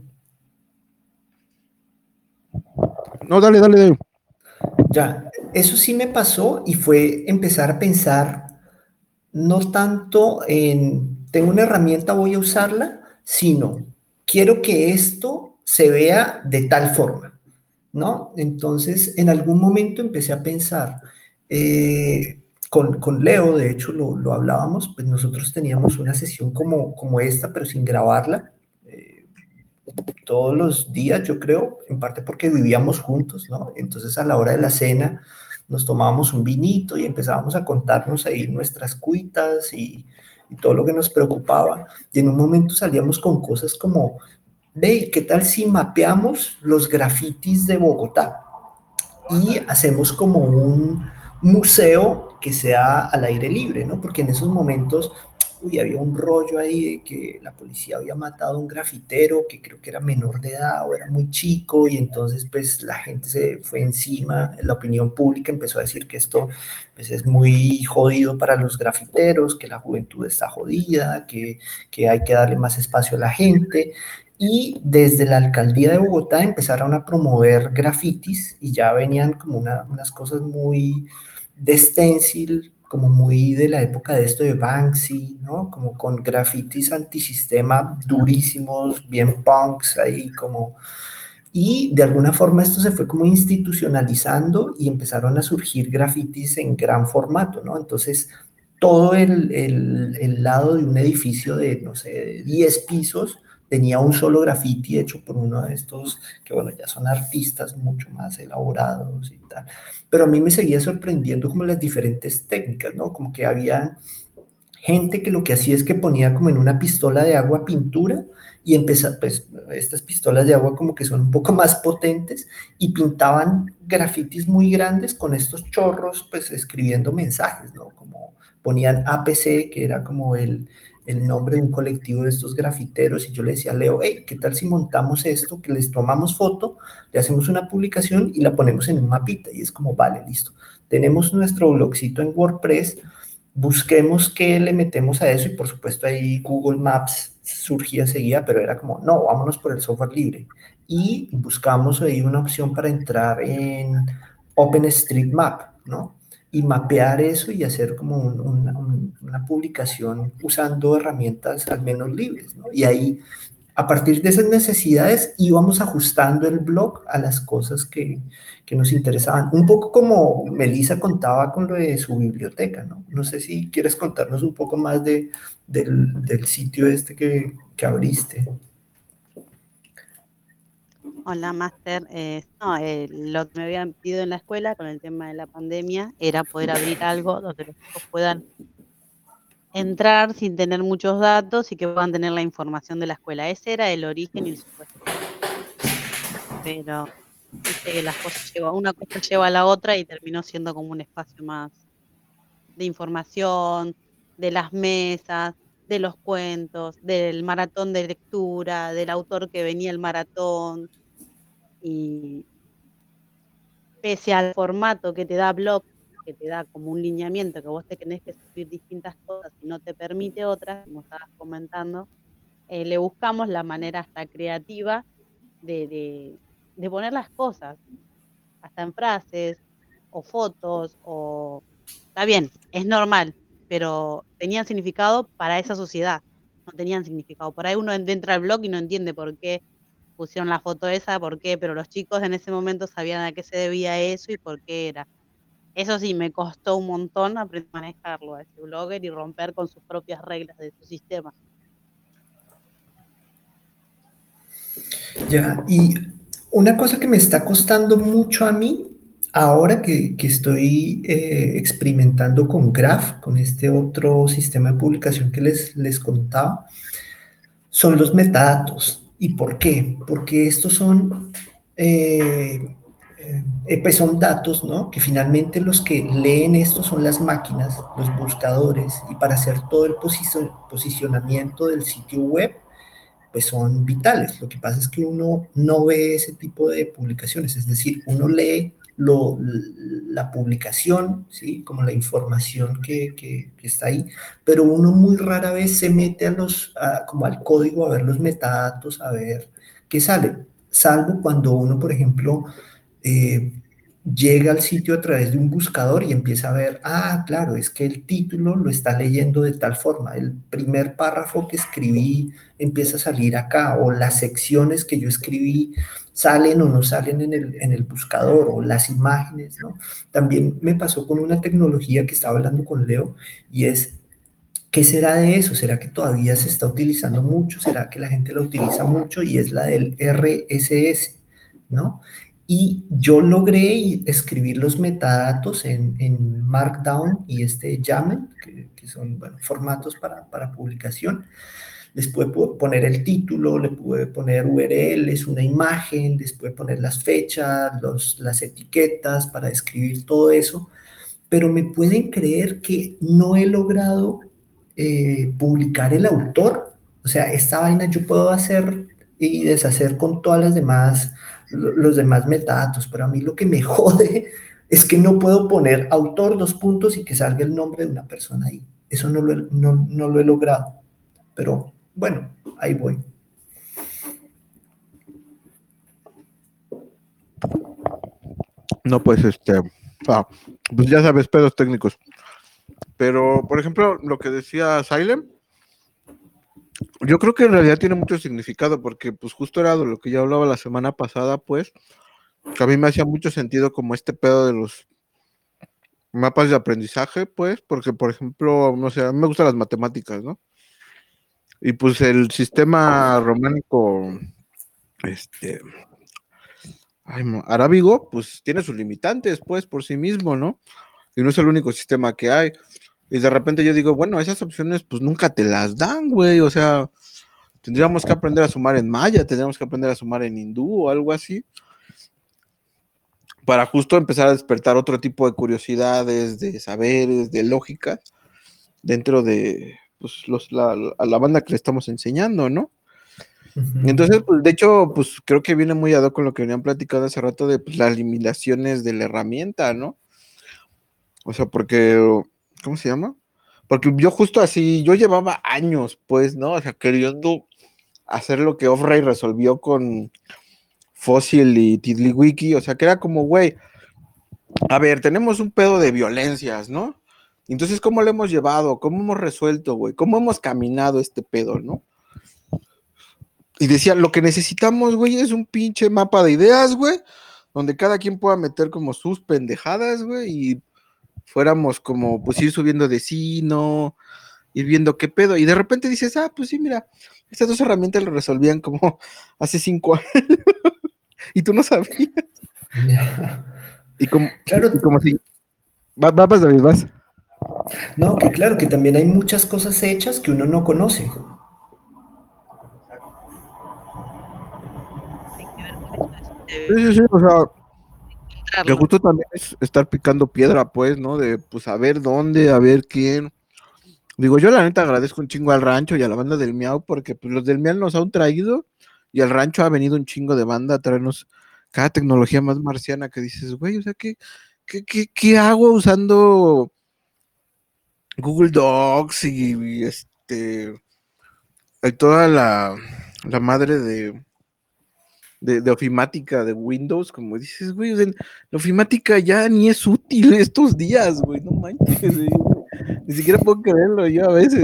no, dale, dale, dale. ya, eso sí me pasó y fue empezar a pensar no tanto en, tengo una herramienta, voy a usarla, sino quiero que esto se vea de tal forma, ¿no? Entonces, en algún momento empecé a pensar, eh, con, con Leo, de hecho lo, lo hablábamos, pues nosotros teníamos una sesión como, como esta, pero sin grabarla, eh, todos los días, yo creo, en parte porque vivíamos juntos, ¿no? Entonces, a la hora de la cena, nos tomábamos un vinito y empezábamos a contarnos ahí nuestras cuitas y, y todo lo que nos preocupaba. Y en un momento salíamos con cosas como, ve, ¿qué tal si mapeamos los grafitis de Bogotá y hacemos como un museo que sea al aire libre, ¿no? Porque en esos momentos, uy, había un rollo ahí de que la policía había matado a un grafitero que creo que era menor de edad o era muy chico, y entonces pues la gente se fue encima, la opinión pública empezó a decir que esto pues es muy jodido para los grafiteros, que la juventud está jodida, que, que hay que darle más espacio a la gente. Y desde la alcaldía de Bogotá empezaron a promover grafitis y ya venían como una, unas cosas muy de stencil, como muy de la época de esto de Banksy, ¿no? Como con grafitis antisistema durísimos, bien punks ahí, como... Y de alguna forma esto se fue como institucionalizando y empezaron a surgir grafitis en gran formato, ¿no? Entonces, todo el, el, el lado de un edificio de, no sé, de diez pisos tenía un solo grafiti hecho por uno de estos, que bueno, ya son artistas mucho más elaborados y tal. Pero a mí me seguía sorprendiendo como las diferentes técnicas, ¿no? Como que había gente que lo que hacía es que ponía como en una pistola de agua pintura y empezaba, pues estas pistolas de agua como que son un poco más potentes y pintaban grafitis muy grandes con estos chorros, pues escribiendo mensajes, ¿no? Como ponían A P C, que era como el, el nombre de un colectivo de estos grafiteros, y yo le decía a Leo, hey, ¿qué tal si montamos esto, que les tomamos foto, le hacemos una publicación y la ponemos en un mapita? Y es como, vale, listo, tenemos nuestro blogcito en WordPress, busquemos qué le metemos a eso, y por supuesto ahí Google Maps surgía enseguida, pero era como, no, vámonos por el software libre. Y buscamos ahí una opción para entrar en OpenStreetMap, ¿no? Y mapear eso y hacer como un, una, un, una publicación usando herramientas al menos libres, ¿no? Y ahí, a partir de esas necesidades, íbamos ajustando el blog a las cosas que, que nos interesaban. Un poco como Melissa contaba con lo de su biblioteca, ¿no? No sé si quieres contarnos un poco más de, del, del sitio este que, que abriste. Hola, Master. Eh, no, eh, lo que me habían pedido en la escuela con el tema de la pandemia era poder abrir algo donde los chicos puedan entrar sin tener muchos datos y que puedan tener la información de la escuela. Ese era el origen y el supuesto. Pero viste que las cosas llevan, una cosa lleva a la otra y terminó siendo como un espacio más de información, de las mesas, de los cuentos, del maratón de lectura, del autor que venía el maratón. Y pese al formato que te da blog, que te da como un lineamiento, que vos te tenés que subir distintas cosas y no te permite otras, como estabas comentando, eh, le buscamos la manera hasta creativa de, de, de poner las cosas, hasta en frases, o fotos, o... Está bien, es normal, pero tenían significado para esa sociedad, no tenían significado. Por ahí uno entra al blog y no entiende por qué pusieron la foto esa, por qué, pero los chicos en ese momento sabían a qué se debía eso y por qué era. Eso sí, me costó un montón aprender a manejarlo a ese blogger y romper con sus propias reglas de su sistema. Ya, y una cosa que me está costando mucho a mí, ahora que, que estoy eh, experimentando con Graph, con este otro sistema de publicación que les, les contaba, son los metadatos. ¿Y por qué? Porque estos son, eh, eh, pues son datos, ¿no? Que finalmente los que leen esto son las máquinas, los buscadores, y para hacer todo el posicio, posicionamiento del sitio web, pues son vitales. Lo que pasa es que uno no ve ese tipo de publicaciones, es decir, uno lee lo, la publicación, ¿sí? Como la información que, que, que, está ahí, pero uno muy rara vez se mete a los, a, como al código a ver los metadatos, a ver qué sale, salvo cuando uno, por ejemplo, eh, llega al sitio a través de un buscador y empieza a ver, ah, claro, es que el título lo está leyendo de tal forma, el primer párrafo que escribí empieza a salir acá, o las secciones que yo escribí salen o no salen en el, en el buscador, o las imágenes, ¿no? También me pasó con una tecnología que estaba hablando con Leo, y es, ¿qué será de eso? ¿Será que todavía se está utilizando mucho? ¿Será que la gente lo utiliza mucho? Y es la del R S S, ¿no? Y yo logré escribir los metadatos en, en Markdown y este YAML, que, que son, bueno, formatos para, para publicación. Les puede poner el título, le puede poner U R Ls, una imagen, les puede poner las fechas, los, las etiquetas para escribir todo eso, pero me pueden creer que no he logrado eh, publicar el autor. O sea, esta vaina yo puedo hacer y deshacer con todas las demás, lo- los demás metadatos, pero a mí lo que me jode es que no puedo poner autor, dos puntos, y que salga el nombre de una persona ahí. Eso no lo he, no, no lo he logrado, pero bueno, ahí voy. No, pues este, ah, pues ya sabes, pedos técnicos. Pero, por ejemplo, lo que decía Silent, yo creo que en realidad tiene mucho significado, porque pues justo era de lo que ya hablaba la semana pasada, pues, que a mí me hacía mucho sentido como este pedo de los mapas de aprendizaje, pues, porque, por ejemplo, no sé, a mí me gustan las matemáticas, ¿no? Y pues el sistema románico, este, ay, mo- arábigo, pues tiene sus limitantes, pues, por sí mismo, ¿no? Y no es el único sistema que hay. Y de repente yo digo, bueno, esas opciones pues nunca te las dan, güey. O sea, tendríamos que aprender a sumar en maya, tendríamos que aprender a sumar en hindú o algo así, para justo empezar a despertar otro tipo de curiosidades, de saberes, de lógica dentro de pues, los, la, a la banda que le estamos enseñando, ¿no? Entonces, pues, de hecho, pues creo que viene muy ad hoc con lo que venían platicando hace rato de pues, las limitaciones de la herramienta, ¿no? O sea, porque, ¿cómo se llama? Porque yo justo así, yo llevaba años, pues, ¿no? O sea, queriendo hacer lo que Offray resolvió con Fossil y Tiddlywiki, o sea, que era como, güey, a ver, tenemos un pedo de violencias, ¿no? Entonces, ¿cómo lo hemos llevado? ¿Cómo hemos resuelto, güey? ¿Cómo hemos caminado este pedo, no? Y decía, lo que necesitamos, güey, es un pinche mapa de ideas, güey, donde cada quien pueda meter como sus pendejadas, güey, y fuéramos como, pues, ir subiendo de sí, no, ir viendo qué pedo. Y de repente dices, ah, pues sí, mira, estas dos herramientas lo resolvían como hace cinco años, y tú no sabías. Ya. Y como, Claro, y como si, vas, vas, vas, David, vas. no, que claro, que también hay muchas cosas hechas que uno no conoce. Hay que ver con eso Sí, de sí, sí, o sea, que encontrarlo. justo también es estar picando piedra, pues, ¿no? De, pues, a ver dónde, a ver quién. Digo, yo la neta agradezco un chingo al rancho y a la banda del Miau, porque pues los del Miau nos han traído y al rancho ha venido un chingo de banda a traernos cada tecnología más marciana que dices, güey, o sea, ¿qué, qué, qué, qué hago usando Google Docs y, y este, y toda la, la madre de, de, de ofimática de Windows, como dices, güey, o sea, la ofimática ya ni es útil estos días, güey, no manches, güey. Ni siquiera puedo creerlo yo a veces.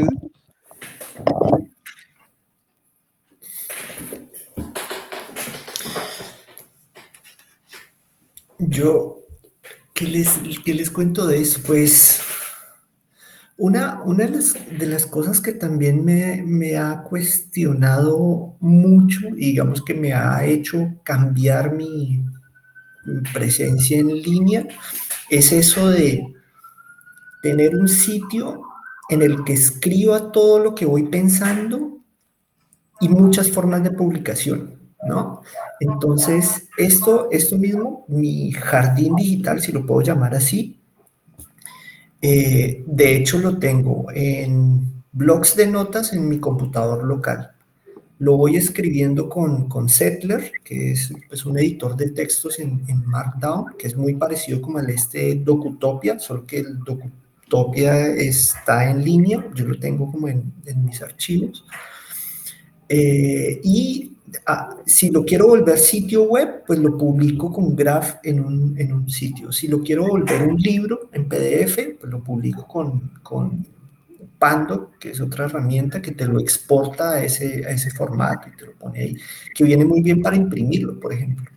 Yo, ¿qué les, qué les cuento de eso? Pues una, una de las, de las cosas que también me, me ha cuestionado mucho, y digamos que me ha hecho cambiar mi, mi presencia en línea, es eso de tener un sitio en el que escriba todo lo que voy pensando y muchas formas de publicación, ¿no? Entonces, esto, esto mismo, mi jardín digital, si lo puedo llamar así, eh, de hecho lo tengo en blocs de notas en mi computador local. Lo voy escribiendo con, con Settler, que es pues, un editor de textos en, en Markdown, que es muy parecido como al este Docutopia, solo que el Docutopia está en línea, yo lo tengo como en, en mis archivos. Eh, y Ah, si lo quiero volver sitio web, pues lo publico con graph en un, en un sitio. Si lo quiero volver un libro en P D F, pues lo publico con, con Pando, que es otra herramienta que te lo exporta a ese, a ese formato y te lo pone ahí, que viene muy bien para imprimirlo, por ejemplo.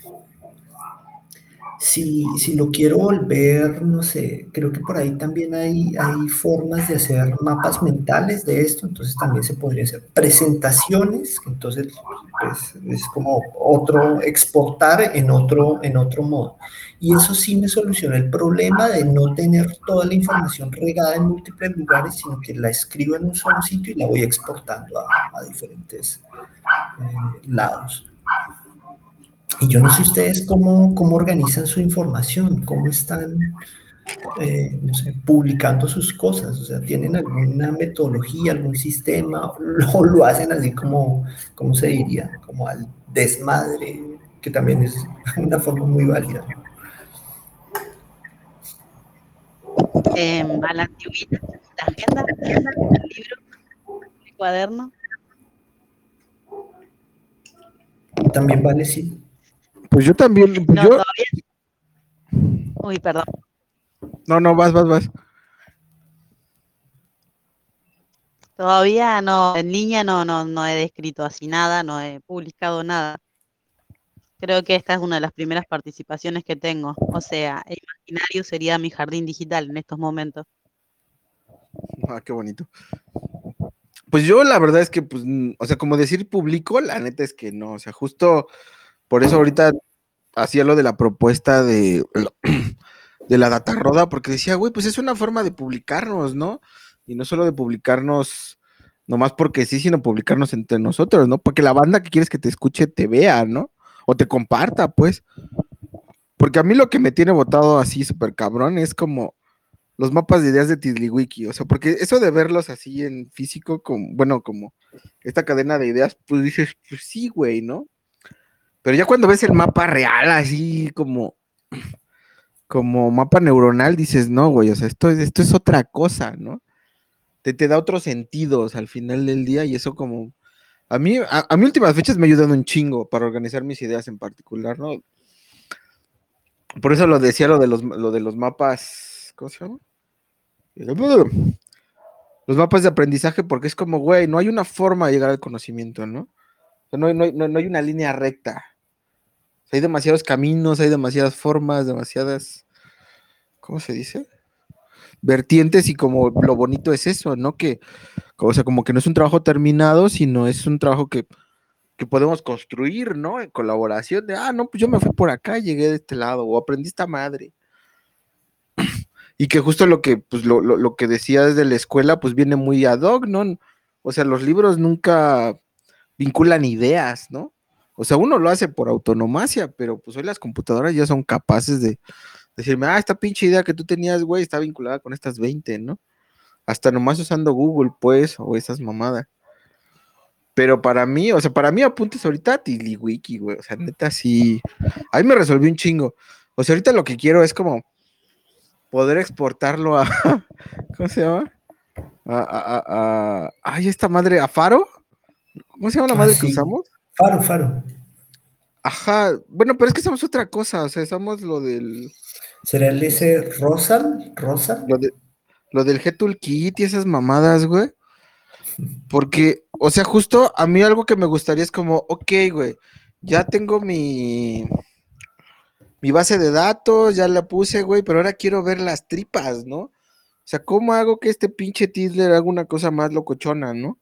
Si, si lo quiero volver, no sé, creo que por ahí también hay, hay formas de hacer mapas mentales de esto, entonces también se podría hacer presentaciones, entonces pues, es como otro, exportar en otro, en otro modo. Y eso sí me soluciona el problema de no tener toda la información regada en múltiples lugares, sino que la escribo en un solo sitio y la voy exportando a, a diferentes eh, lados. Y yo no sé ustedes cómo, cómo organizan su información, cómo están, eh, no sé, publicando sus cosas, o sea, ¿tienen alguna metodología, algún sistema, o lo, lo hacen así como, ¿cómo se diría? Como al desmadre, que también es una forma muy válida, ¿no? Eh, a la antigüita, la agenda, el libro, el cuaderno. También vale, sí. Pues yo también, pues No, yo, todavía. Uy, perdón. no, no, vas, vas, vas. Todavía no, en línea no, no, no he descrito así nada, no he publicado nada. Creo que esta es una de las primeras participaciones que tengo. O sea, el imaginario sería mi jardín digital en estos momentos. Ah, qué bonito. Pues yo la verdad es que, pues, mm, o sea, como decir público, la neta es que no, o sea, justo por eso ahorita hacía lo de la propuesta de, de la data roda, porque decía, güey, pues es una forma de publicarnos, ¿no? Y no solo de publicarnos nomás porque sí, sino publicarnos entre nosotros, ¿no? Porque la banda que quieres que te escuche te vea, ¿no? O te comparta, pues. Porque a mí lo que me tiene votado así súper cabrón es como los mapas de ideas de Tidliwiki, o sea, porque eso de verlos así en físico, como, bueno, como esta cadena de ideas, pues dices, pues sí, güey, ¿no? Pero ya cuando ves el mapa real, así como, como mapa neuronal, dices, no, güey, o sea, esto, es- esto es otra cosa, ¿no? Te, te da otros sentidos al final del día y eso como, a mí, a, a mí últimas fechas me ayudan un chingo para organizar mis ideas en particular, ¿no? Por eso lo decía lo de los, lo de los mapas, ¿cómo se llama? Los mapas de aprendizaje, porque es como, güey, no hay una forma de llegar al conocimiento, ¿no? O sea, no, hay- no hay- no- no hay una línea recta. O sea, hay demasiados caminos, hay demasiadas formas, demasiadas, ¿cómo se dice? Vertientes y como lo bonito es eso, ¿no? Que, o sea, como que no es un trabajo terminado, sino es un trabajo que, que podemos construir, ¿no? En colaboración de, ah, no, pues yo me fui por acá y llegué de este lado, o aprendí esta madre. Y que justo lo que, pues, lo, lo, lo que decía desde la escuela, pues viene muy ad hoc, ¿no? O sea, los libros nunca vinculan ideas, ¿no? O sea, uno lo hace por autonomacia, pero pues hoy las computadoras ya son capaces de decirme, ah, esta pinche idea que tú tenías, güey, está vinculada con estas veinte, ¿no? Hasta nomás usando Google, pues, o esas mamadas. Pero para mí, o sea, para mí apuntes ahorita a TiddlyWiki, güey. O sea, neta, sí. Ahí me resolví un chingo. O sea, ahorita lo que quiero es como poder exportarlo a. ¿Cómo se llama? A, a, a, a- ay, esta madre, ¿a Faro? ¿Cómo se llama la Ah, madre que sí. usamos? Faro, Faro. Ajá, bueno, pero es que somos otra cosa, o sea, somos lo del, ¿Será el es- ese Rosal? ¿Rosal? lo de, lo del G-Toolkit y esas mamadas, güey, porque, o sea, justo a mí algo que me gustaría es como, ok, güey, ya tengo mi, mi base de datos, ya la puse, güey, pero ahora quiero ver las tripas, ¿no? O sea, ¿cómo hago que este pinche Tiddler haga una cosa más locochona, ¿no?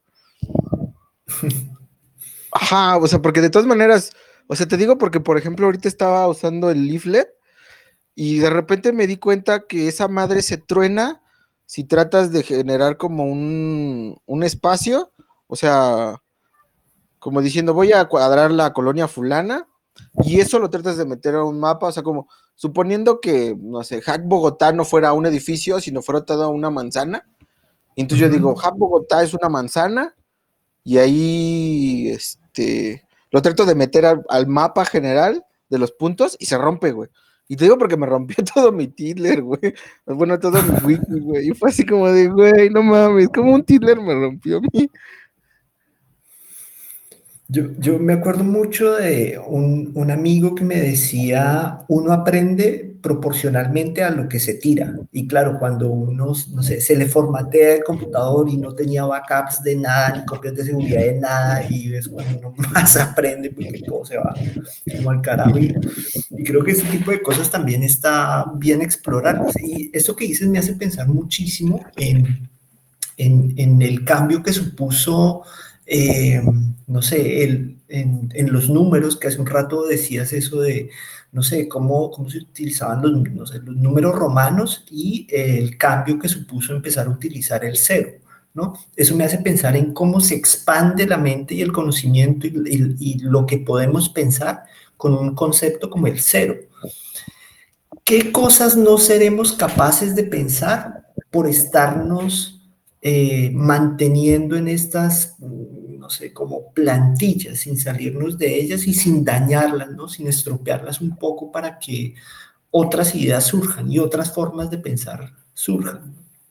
Ajá, o sea, porque de todas maneras, o sea, te digo porque, por ejemplo, ahorita estaba usando el Leaflet y de repente me di cuenta que esa madre se truena si tratas de generar como un, un espacio, o sea, como diciendo voy a cuadrar la colonia fulana y eso lo tratas de meter a un mapa, o sea, como suponiendo que, no sé, Hack Bogotá no fuera un edificio, sino fuera toda una manzana. Entonces yo digo, Ujú. Hack Bogotá es una manzana y ahí, este, lo trato de meter al, al mapa general de los puntos y se rompe, güey. Y te digo porque me rompió todo mi Tiddler, güey. Bueno, todo mi wiki, güey. Y fue así como de, güey, no mames, como un Tiddler me rompió mi. Yo, yo me acuerdo mucho de un, un amigo que me decía, uno aprende proporcionalmente a lo que se tira. Y claro, cuando uno, no sé, se le formatea el computador y no tenía backups de nada, ni copias de seguridad de nada, y es cuando uno más aprende porque todo se va como al carajo. Y, y creo que este tipo de cosas también está bien explorarlas. Y eso que dices me hace pensar muchísimo en en, en el cambio que supuso, eh, no sé, el, en, en, los números, que hace un rato decías eso de, no sé, cómo, cómo se utilizaban los, no sé, los números romanos y eh, el cambio que supuso empezar a utilizar el cero. ¿No? Eso me hace pensar en cómo se expande la mente y el conocimiento y, y, y lo que podemos pensar con un concepto como el cero. ¿Qué cosas no seremos capaces de pensar por estarnos eh, manteniendo en estas, no sé, como plantillas, sin salirnos de ellas y sin dañarlas, ¿no? Sin estropearlas un poco para que otras ideas surjan y otras formas de pensar surjan?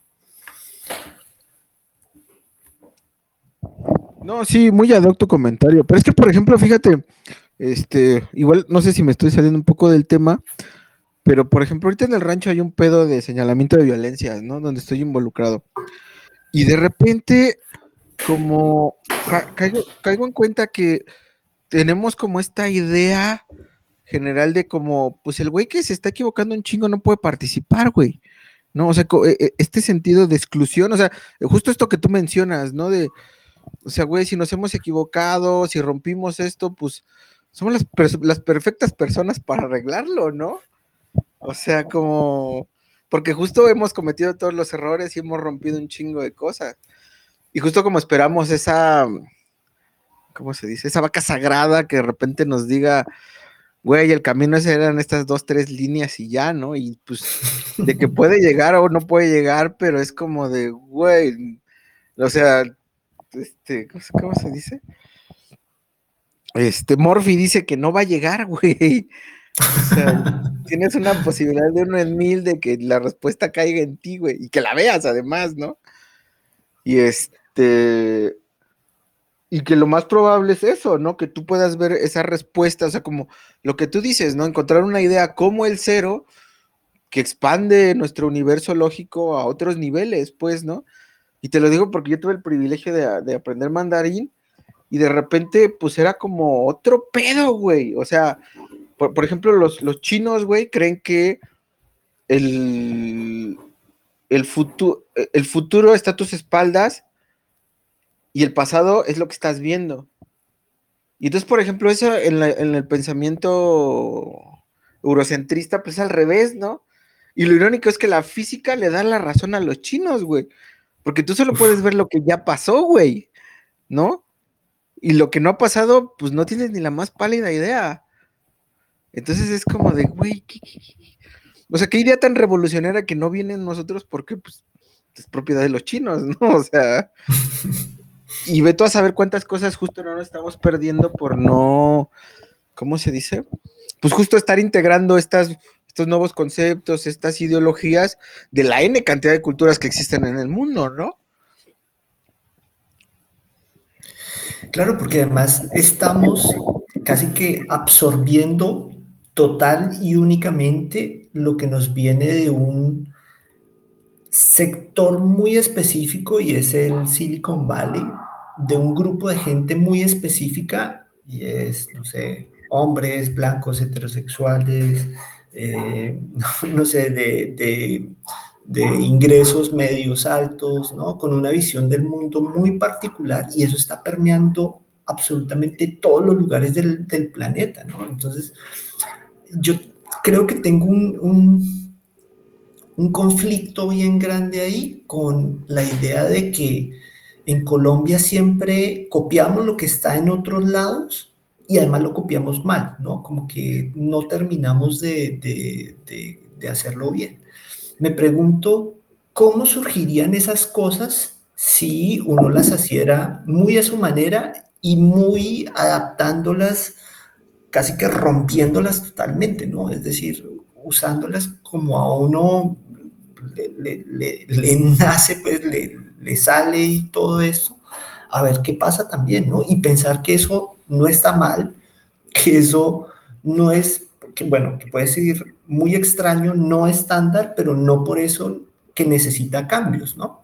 No, sí, muy ad hoc tu comentario, pero es que, por ejemplo, fíjate, este, igual no sé si me estoy saliendo un poco del tema, pero por ejemplo, ahorita en el rancho hay un pedo de señalamiento de violencia, ¿no? Donde estoy involucrado. Y de repente, como ca caigo, caigo en cuenta que tenemos como esta idea general de como, pues el güey que se está equivocando un chingo no puede participar, güey. No, o sea, este sentido de exclusión, o sea, justo esto que tú mencionas, ¿no? De, o sea, güey, si nos hemos equivocado, si rompimos esto, pues somos las, las perfectas personas para arreglarlo, ¿no? O sea, como, porque justo hemos cometido todos los errores y hemos rompido un chingo de cosas. Y justo como esperamos esa, ¿cómo se dice? Esa vaca sagrada que de repente nos diga, güey, el camino ese eran estas dos, tres líneas y ya, ¿no? Y pues de que puede llegar o no puede llegar, pero es como de, güey, o sea, este, ¿cómo se dice? Este, Morphy dice que no va a llegar, güey. O sea, tienes una posibilidad de uno en mil de que la respuesta caiga en ti, güey, y que la veas además, ¿no? Y este, y que lo más probable es eso, ¿no? Que tú puedas ver esa respuesta, o sea, como lo que tú dices, ¿no? Encontrar una idea como el cero que expande nuestro universo lógico a otros niveles, pues, ¿no? Y te lo digo porque yo tuve el privilegio de, de aprender mandarín y de repente, pues, era como otro pedo, güey. O sea, por, por ejemplo, los, los chinos, güey, creen que el, el, futuro, el futuro está a tus espaldas y el pasado es lo que estás viendo. Y entonces, por ejemplo, eso en, la, en el pensamiento eurocentrista, pues al revés, ¿no? Y lo irónico es que la física le da la razón a los chinos, güey. Porque tú solo puedes ver lo que ya pasó, güey, ¿no? Y lo que no ha pasado, pues no tienes ni la más pálida idea. Entonces es como de, güey, ¿qué, qué, qué? O sea, qué idea tan revolucionaria que no viene en nosotros porque, pues, es propiedad de los chinos, ¿no? O sea, y ve tú a saber cuántas cosas justo no nos estamos perdiendo por no, ¿cómo se dice? Pues justo estar integrando estas, estos nuevos conceptos, estas ideologías de la N cantidad de culturas que existen en el mundo, ¿no? Claro, porque además estamos casi que absorbiendo total y únicamente lo que nos viene de un sector muy específico y es el Silicon Valley, de un grupo de gente muy específica y es, no sé, hombres blancos heterosexuales, eh, no, no, sé, de, de, de ingresos medios altos, ¿no? Con una visión del mundo muy particular y eso está permeando absolutamente todos los lugares del, del planeta, ¿no? Entonces, yo creo que tengo un, un un conflicto bien grande ahí con la idea de que en Colombia siempre copiamos lo que está en otros lados y además lo copiamos mal, ¿no? Como que no terminamos de, de, de, de hacerlo bien. Me pregunto cómo surgirían esas cosas si uno las hiciera muy a su manera y muy adaptándolas, casi que rompiéndolas totalmente, ¿no? Es decir, usándolas como a uno le, le, le, le nace, pues le, le sale y todo eso, a ver qué pasa también, ¿no? Y pensar que eso no está mal, que eso no es, que bueno, que puede ser muy extraño, no estándar, pero no por eso que necesita cambios, ¿no?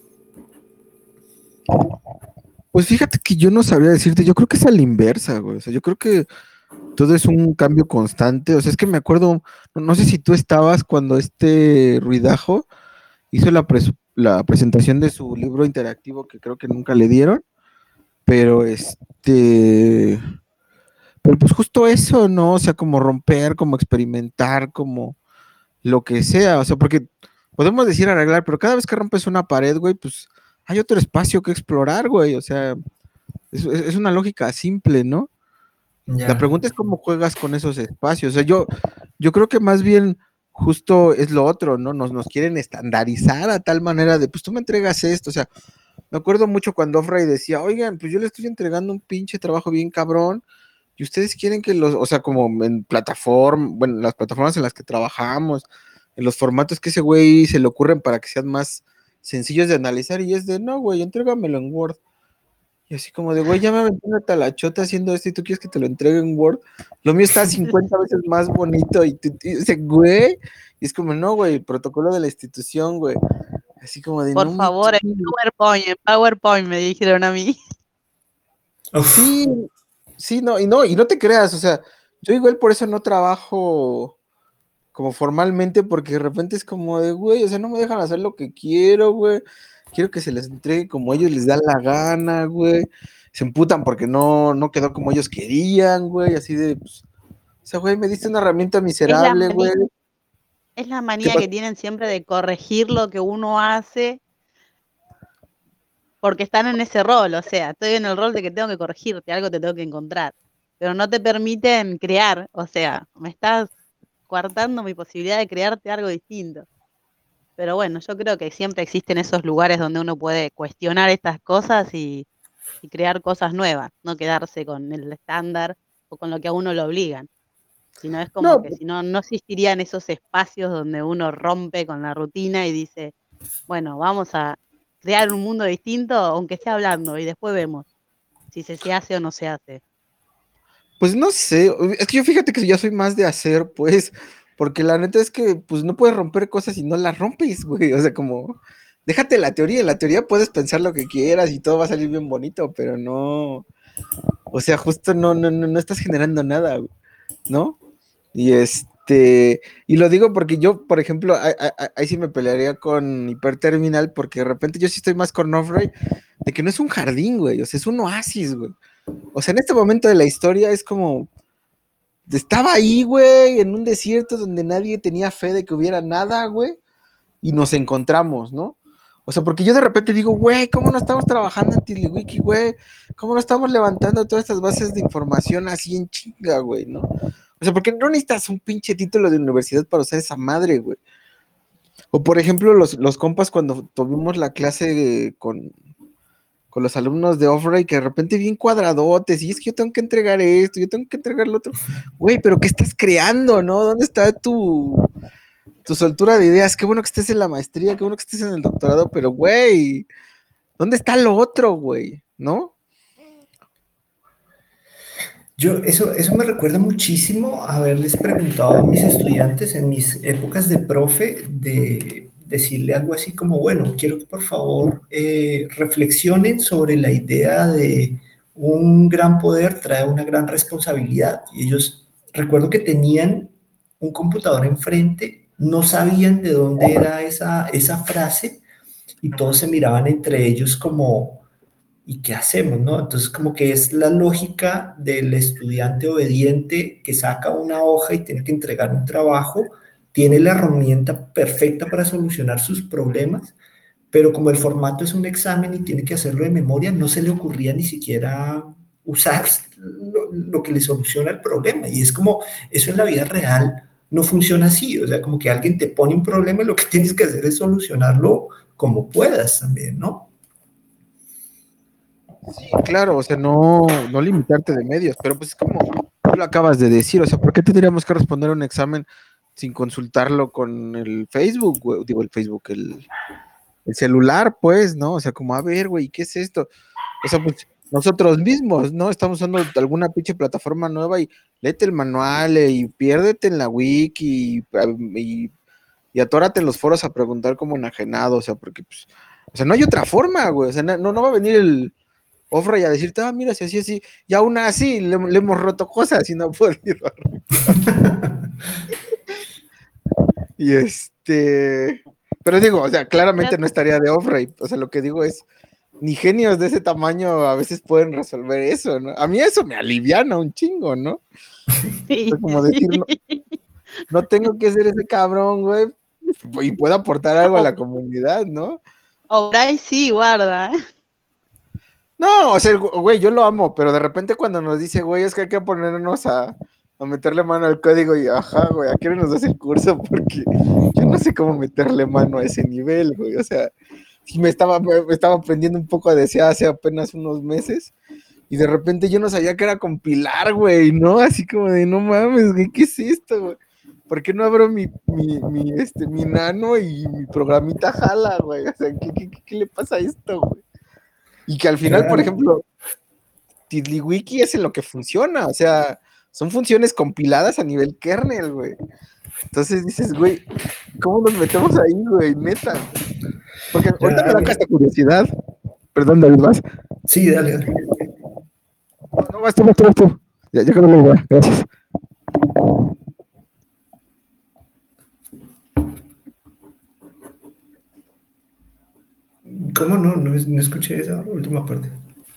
Pues fíjate que yo no sabría decirte, yo creo que es a la inversa, güey. O sea, yo creo que todo es un cambio constante. O sea, es que me acuerdo, no, no sé si tú estabas cuando este Ruidajo hizo la, pres- la presentación de su libro interactivo que creo que nunca le dieron, pero este, pero pues justo eso, ¿no? O sea, como romper, como experimentar, como lo que sea, o sea, porque podemos decir arreglar, pero cada vez que rompes una pared, güey, pues hay otro espacio que explorar, güey, o sea, es, es una lógica simple, ¿no? La Ya. pregunta es cómo juegas con esos espacios, o sea, yo, yo creo que más bien justo es lo otro, ¿no? Nos, nos quieren estandarizar a tal manera de, pues tú me entregas esto, o sea, me acuerdo mucho cuando Offray decía, oigan, pues yo le estoy entregando un pinche trabajo bien cabrón, y ustedes quieren que los, o sea, como en plataforma, bueno, las plataformas en las que trabajamos, en los formatos que ese güey se le ocurren para que sean más sencillos de analizar, y es de, no, güey, entrégamelo en Word. Y así como de, güey, ya me aventé una talachota haciendo esto y tú quieres que te lo entregue en Word. Lo mío está cincuenta veces más bonito y tú, y dice, güey, y es como, no, güey, el protocolo de la institución, güey. Así como de, Por no me favor, en chingues. PowerPoint, en PowerPoint me dijeron a mí. Uf, Sí, sí, no, y no, y no te creas, o sea, yo igual por eso no trabajo como formalmente, porque de repente es como de, güey, o sea, no me dejan hacer lo que quiero, güey. Quiero que se les entregue como ellos les da la gana, güey. Se emputan porque no, no quedó como ellos querían, güey. Así de, pues, o sea, güey, me diste una herramienta Es la miserable, manía, güey. es la ¿Qué manía pasa? que tienen siempre de corregir lo que uno hace porque están en ese rol, o sea, estoy en el rol de que tengo que corregirte, algo te tengo que encontrar, pero no te permiten crear, o sea, me estás coartando mi posibilidad de crearte algo distinto. Pero bueno, yo creo que siempre existen esos lugares donde uno puede cuestionar estas cosas y, y crear cosas nuevas, no quedarse con el estándar o con lo que a uno lo obligan, sino es como No, que si no, no existirían esos espacios donde uno rompe con la rutina y dice, bueno, vamos a crear un mundo distinto, aunque sea hablando, y después vemos si se, se hace o no se hace. pues no sé, es que yo fíjate que yo soy más de hacer, pues, porque la neta es que, pues, no puedes romper cosas y no las rompes, güey. O sea, como, déjate la teoría, en la teoría puedes pensar lo que quieras y todo va a salir bien bonito, pero no. O sea, justo no, no, no, no estás generando nada, ¿no? Y este, y lo digo porque yo, por ejemplo, ahí, ahí- ahí sí me pelearía con Hiperterminal, porque de repente yo sí estoy más con Offray, de que no es un jardín, güey, o sea, es un oasis, güey. O sea, en este momento de la historia es como, estaba ahí, güey, en un desierto donde nadie tenía fe de que hubiera nada, güey, y nos encontramos, ¿no? O sea, porque yo de repente digo, güey, ¿cómo no estamos trabajando en TiddlyWiki, güey? ¿Cómo no estamos levantando todas estas bases de información así en chinga, güey, ¿no? O sea, porque no necesitas un pinche título de universidad para usar esa madre, güey. O por ejemplo, los, los compas cuando tuvimos la clase con, con los alumnos de Offray, que de repente bien cuadradotes, y es que yo tengo que entregar esto, yo tengo que entregar lo otro. Güey, pero ¿qué estás creando, no? ¿Dónde está tu, tu soltura de ideas? Qué bueno que estés en la maestría, qué bueno que estés en el doctorado, pero güey, ¿dónde está lo otro, güey? ¿No? yo, eso, eso me recuerda muchísimo a haberles preguntado a mis estudiantes en mis épocas de profe, de decirle algo así como, bueno, quiero que por favor eh, reflexionen sobre la idea de un gran poder trae una gran responsabilidad. Y ellos, recuerdo que tenían un computador enfrente, no sabían de dónde era esa, esa frase y todos se miraban entre ellos como ¿y qué hacemos, no? Entonces, como que es la lógica del estudiante obediente que saca una hoja y tiene que entregar un trabajo, tiene la herramienta perfecta para solucionar sus problemas, pero como el formato es un examen y tiene que hacerlo de memoria, no se le ocurría ni siquiera usar lo, lo que le soluciona el problema. Y es como, eso en la vida real no funciona así, o sea, como que alguien te pone un problema y lo que tienes que hacer es solucionarlo como puedas también, ¿no? Sí, claro, o sea, no, no limitarte de medios, pero pues es como tú lo acabas de decir, o sea, ¿por qué tendríamos que responder a un examen sin consultarlo con el Facebook, güey? Digo, el Facebook, el, el celular, pues, ¿no? O sea, como, a ver, güey, ¿qué es esto? O sea, pues nosotros mismos, ¿no? Estamos usando alguna pinche plataforma nueva y léete el manual eh, y piérdete en la wiki y, y, y atórate en los foros a preguntar como enajenado, o sea, porque, pues, o sea, no hay otra forma, güey, o sea, no, no va a venir el Ofra y a decirte, ah, mira, si así, así, y aún así le, le hemos roto cosas y no ha podido arreglar. Y este, pero digo, o sea, claramente no estaría de Ofra, o sea, lo que digo es, ni genios de ese tamaño a veces pueden resolver eso, ¿no? A mí eso me aliviana un chingo, ¿no? Sí. O sea, como decir, no, no tengo que ser ese cabrón, güey, y puedo aportar algo a la comunidad, ¿no? O Bray sí, guarda, ¿eh? No, o sea, güey, yo lo amo, pero de repente cuando nos dice, güey, es que hay que ponernos a, a meterle mano al código y, ajá, güey, ¿a qué hora nos das el curso? Porque yo no sé cómo meterle mano a ese nivel, güey, o sea, sí me estaba, me estaba aprendiendo un poco a desear hace apenas unos meses y de repente yo no sabía que era compilar, güey, ¿no? Así como de, no mames, güey, ¿qué es esto, güey? ¿Por qué no abro mi, mi, mi, este, mi nano y mi programita jala, güey? O sea, ¿qué, qué, qué le pasa a esto, güey? Y que al final, por ejemplo, TiddlyWiki es en lo que funciona, o sea, son funciones compiladas a nivel kernel, güey. Entonces dices, güey, ¿cómo nos metemos ahí, güey? Neta. Porque ahorita Ya, me da mira. hasta curiosidad. Perdón, David, ¿vas? Sí, dale, dale. No, no, vas tú, vas tú, vas tú. Ya, ya quedó la idea, gracias. ¿Cómo no? No, no escuché esa última parte.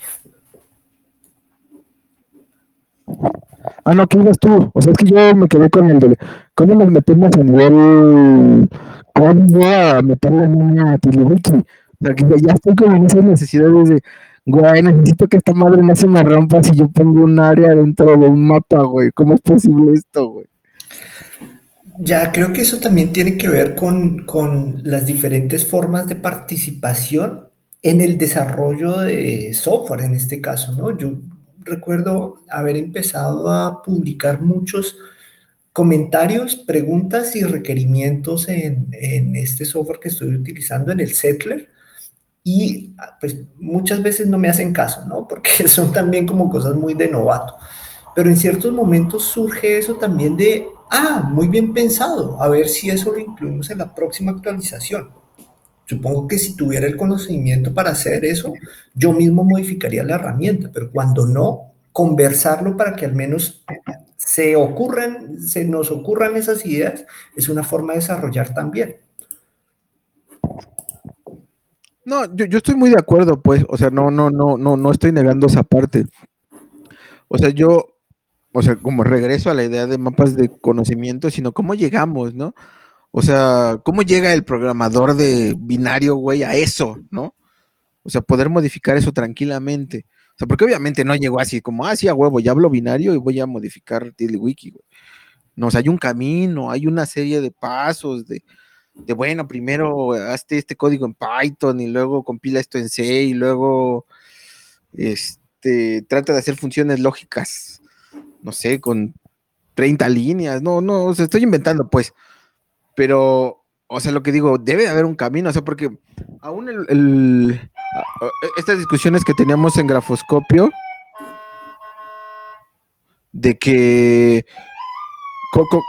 Ah, no, ¿qué ibas tú? O sea, es que yo me quedé con el de cómo nos metemos a nivel, cómo voy a meter la niña a TiddlyWiki. O sea, que ya estoy como en esas necesidades de, güey, necesito que esta madre no se me rompa si yo pongo un área dentro de un mapa, güey. ¿Cómo es posible esto, güey? Ya, creo que eso también tiene que ver con, con las diferentes formas de participación en el desarrollo de software, en este caso, ¿no? Yo recuerdo haber empezado a publicar muchos comentarios, preguntas y requerimientos en, en este software que estoy utilizando, en el Settler, y pues muchas veces no me hacen caso, ¿no? Porque son también como cosas muy de novato. Pero en ciertos momentos surge eso también de, ah, muy bien pensado, a ver si eso lo incluimos en la próxima actualización. Supongo que si tuviera el conocimiento para hacer eso, yo mismo modificaría la herramienta, pero cuando no, conversarlo para que al menos se ocurran, se nos ocurran esas ideas, es una forma de desarrollar también. No, yo, yo estoy muy de acuerdo, pues, o sea, no, no, no, no, no estoy negando esa parte. O sea, yo, o sea, como regreso a la idea de mapas de conocimiento, sino cómo llegamos, ¿no? O sea, ¿cómo llega el programador de binario, güey, a eso, ¿no? O sea, poder modificar eso tranquilamente. O sea, porque obviamente no llegó así como, ah, sí, a huevo, ya hablo binario y voy a modificar TiddlyWiki, güey. No, o sea, hay un camino, hay una serie de pasos de, de bueno, primero hazte este código en Python y luego compila esto en C y luego este, trata de hacer funciones lógicas, no sé, con treinta líneas. No, no, o sea, estoy inventando, pues. Pero, o sea, lo que digo, debe de haber un camino, o sea, porque aún el, el estas discusiones que teníamos en Grafoscopio de que Coco,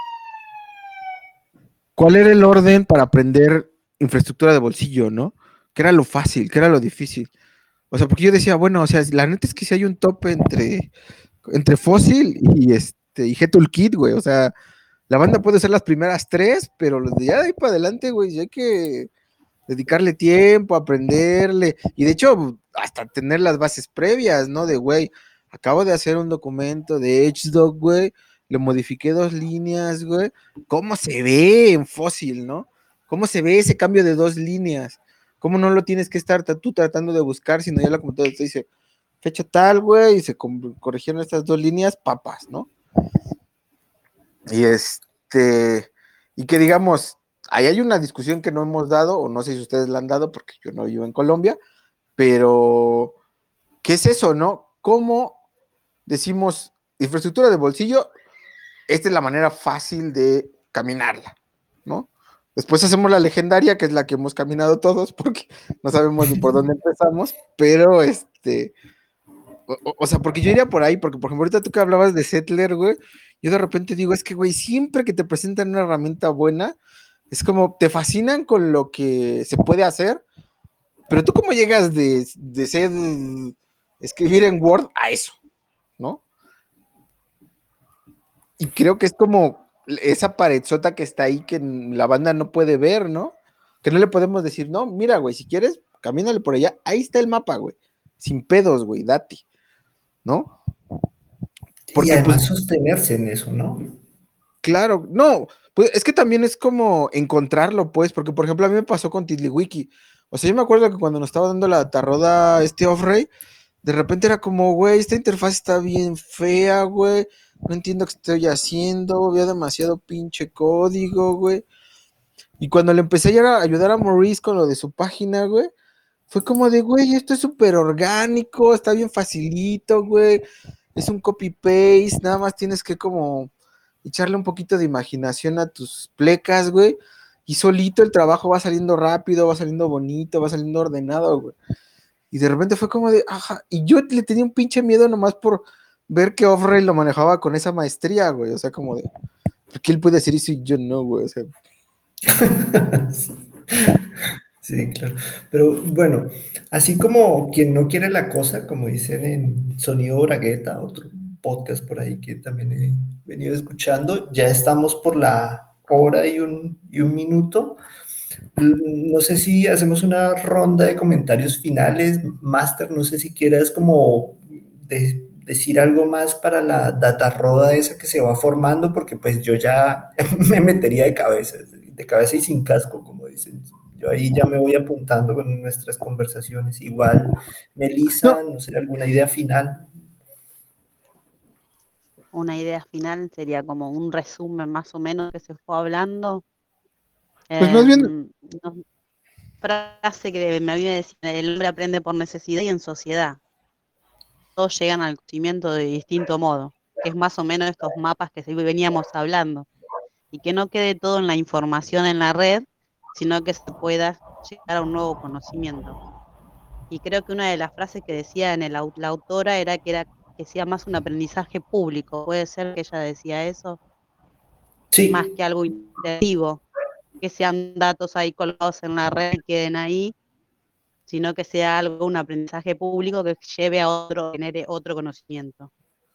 ¿cuál era el orden para aprender infraestructura de bolsillo, no? ¿Qué era lo fácil? ¿Qué era lo difícil? O sea, porque yo decía, bueno, o sea, la neta es que si hay un tope entre, entre Fossil y este y G-Toolkit, güey, o sea, la banda puede ser las primeras tres, pero los de ya de ahí para adelante, güey, hay que dedicarle tiempo, aprenderle, y de hecho, hasta tener las bases previas, ¿no? De, güey, acabo de hacer un documento de H D O C, güey, le modifiqué dos líneas, güey, ¿cómo se ve en Fósil, no? ¿Cómo se ve ese cambio de dos líneas? ¿Cómo no lo tienes que estar tú tratando de buscar, sino ya la computadora te dice, fecha tal, güey, y se corrigieron estas dos líneas, papas, ¿no? Y este, y que digamos, ahí hay una discusión que no hemos dado, o no sé si ustedes la han dado, porque yo no vivo en Colombia, pero, ¿qué es eso, no? ¿Cómo decimos infraestructura de bolsillo? Esta es la manera fácil de caminarla, ¿no? Después hacemos la legendaria, que es la que hemos caminado todos, porque no sabemos ni por dónde empezamos, pero este, O, o- o sea, porque yo iría por ahí, porque por ejemplo, ahorita tú que hablabas de Settler, güey, yo de repente digo, es que, güey, siempre que te presentan una herramienta buena, es como te fascinan con lo que se puede hacer, pero tú cómo llegas de, de ser escribir en Word a eso, ¿no? Y creo que es como esa paredzota que está ahí que la banda no puede ver, ¿no? Que no le podemos decir, no, mira, güey, si quieres, camínale por allá, ahí está el mapa, güey, sin pedos, güey, date, ¿no? Y Porque pues además sostenerse en eso, ¿no? claro, no, pues es que también es como encontrarlo, pues, porque por ejemplo a mí me pasó con TiddlyWiki. O sea, yo me acuerdo que cuando nos estaba dando la tarroda este off-ray, de repente era como, güey, esta interfaz está bien fea, güey, no entiendo qué estoy haciendo, veo demasiado pinche código, güey. Y cuando le empecé a ayudar a ayudar a Maurice con lo de su página, güey, fue como de, güey, esto es súper orgánico, está bien facilito, güey, es un copy-paste, nada más tienes que como echarle un poquito de imaginación a tus plecas, güey, y solito el trabajo va saliendo rápido, va saliendo bonito, va saliendo ordenado, güey. Y de repente fue como de, ajá, y yo le tenía un pinche miedo nomás por ver que Offray lo manejaba con esa maestría, güey, o sea, como de, ¿por qué él puede hacer eso y yo no, güey? O sea, Sí, claro. Pero bueno, así como quien no quiere la cosa, como dicen en Sonido Bragueta, otro podcast por ahí que también he venido escuchando, ya estamos por la hora y un, y un minuto. Mm, No sé si hacemos una ronda de comentarios finales. Master, no sé si quieras como de- decir algo más para la data roda esa que se va formando, porque pues yo ya me metería de cabeza, de cabeza y sin casco, como dicen. Yo ahí ya me voy apuntando con nuestras conversaciones. Igual, no, Melissa, no sé, alguna idea final. Una idea final sería como un resumen más o menos que se fue hablando. pues más bien, Em, no- Frase que me había decir, el hombre aprende por necesidad y en sociedad. Todos llegan al conocimiento de distinto modo, que es más o menos estos mapas que se- veníamos hablando, y que no quede todo en la información en la red, sino que se pueda llegar a un nuevo conocimiento. Y creo que una de las frases que decía en el, au- la autora era que era que sea más un aprendizaje público. Puede ser que ella decía eso, más Sí, que algo interactivo, que sean datos ahí colgados en la red y queden ahí, sino que sea algo, un aprendizaje público que lleve a otro, genere otro conocimiento.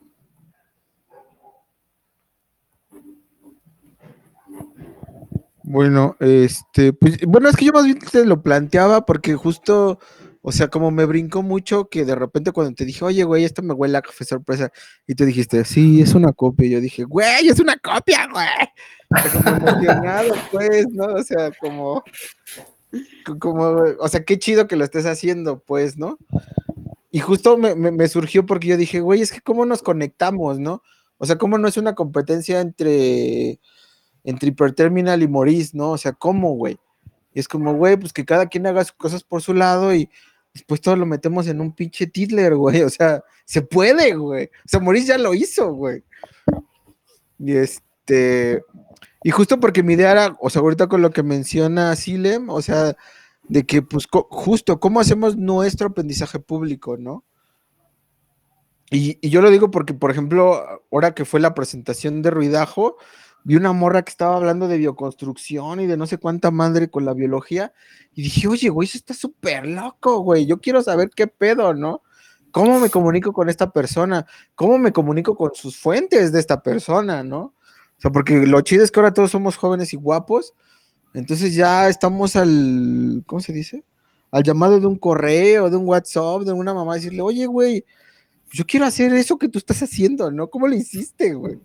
bueno, este, pues, bueno, es que yo más bien te lo planteaba porque justo, o sea, como me brincó mucho que de repente cuando te dije, oye, güey, esto me huele a café sorpresa, y tú dijiste, sí, es una copia, y yo dije, güey, es una copia, güey. O sea, como emocionado, pues, ¿no? O sea, como, como, o sea, qué chido que lo estés haciendo, pues, ¿no? Y justo me, me, me surgió porque yo dije, güey, es que cómo nos conectamos, ¿no? O sea, cómo no es una competencia entre, entre Hyperterminal y Maurice, ¿no? O sea, ¿cómo, güey? Y es como, güey, pues que cada quien haga sus cosas por su lado y después todo lo metemos en un pinche Titler, güey. O sea, se puede, güey. O sea, Maurice ya lo hizo, güey. Y este, y justo porque mi idea era, o sea, ahorita con lo que menciona Silem, o sea, de que, pues, co- justo, ¿cómo hacemos nuestro aprendizaje público, no? Y, y yo lo digo porque, por ejemplo, ahora que fue la presentación de Ruidajo, vi una morra que estaba hablando de bioconstrucción y de no sé cuánta madre con la biología, y dije, oye, güey, eso está súper loco, güey, yo quiero saber qué pedo, ¿no? ¿Cómo me comunico con esta persona? ¿Cómo me comunico con sus fuentes de esta persona, ¿no? O sea, porque lo chido es que ahora todos somos jóvenes y guapos, entonces ya estamos al, ¿cómo se dice? Al llamado de un correo, de un WhatsApp, de una mamá, decirle, oye, güey, yo quiero hacer eso que tú estás haciendo, ¿no? ¿Cómo lo hiciste, güey?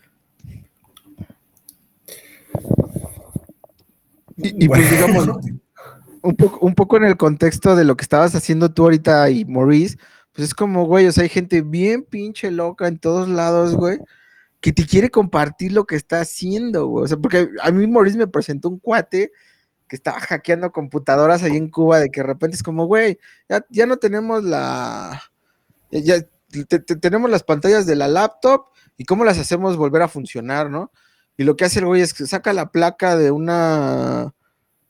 Y, y, pues digamos, bueno. un poco, un poco en el contexto de lo que estabas haciendo tú ahorita y Maurice, pues es como, güey, o sea, hay gente bien pinche loca en todos lados, güey, que te quiere compartir lo que está haciendo, güey. O sea, porque a mí Maurice me presentó un cuate que estaba hackeando computadoras ahí en Cuba, de que de repente es como, güey, ya, ya no tenemos la, ya, ya te, te, tenemos las pantallas de la laptop y cómo las hacemos volver a funcionar, ¿no? Y lo que hace el güey es que saca la placa de una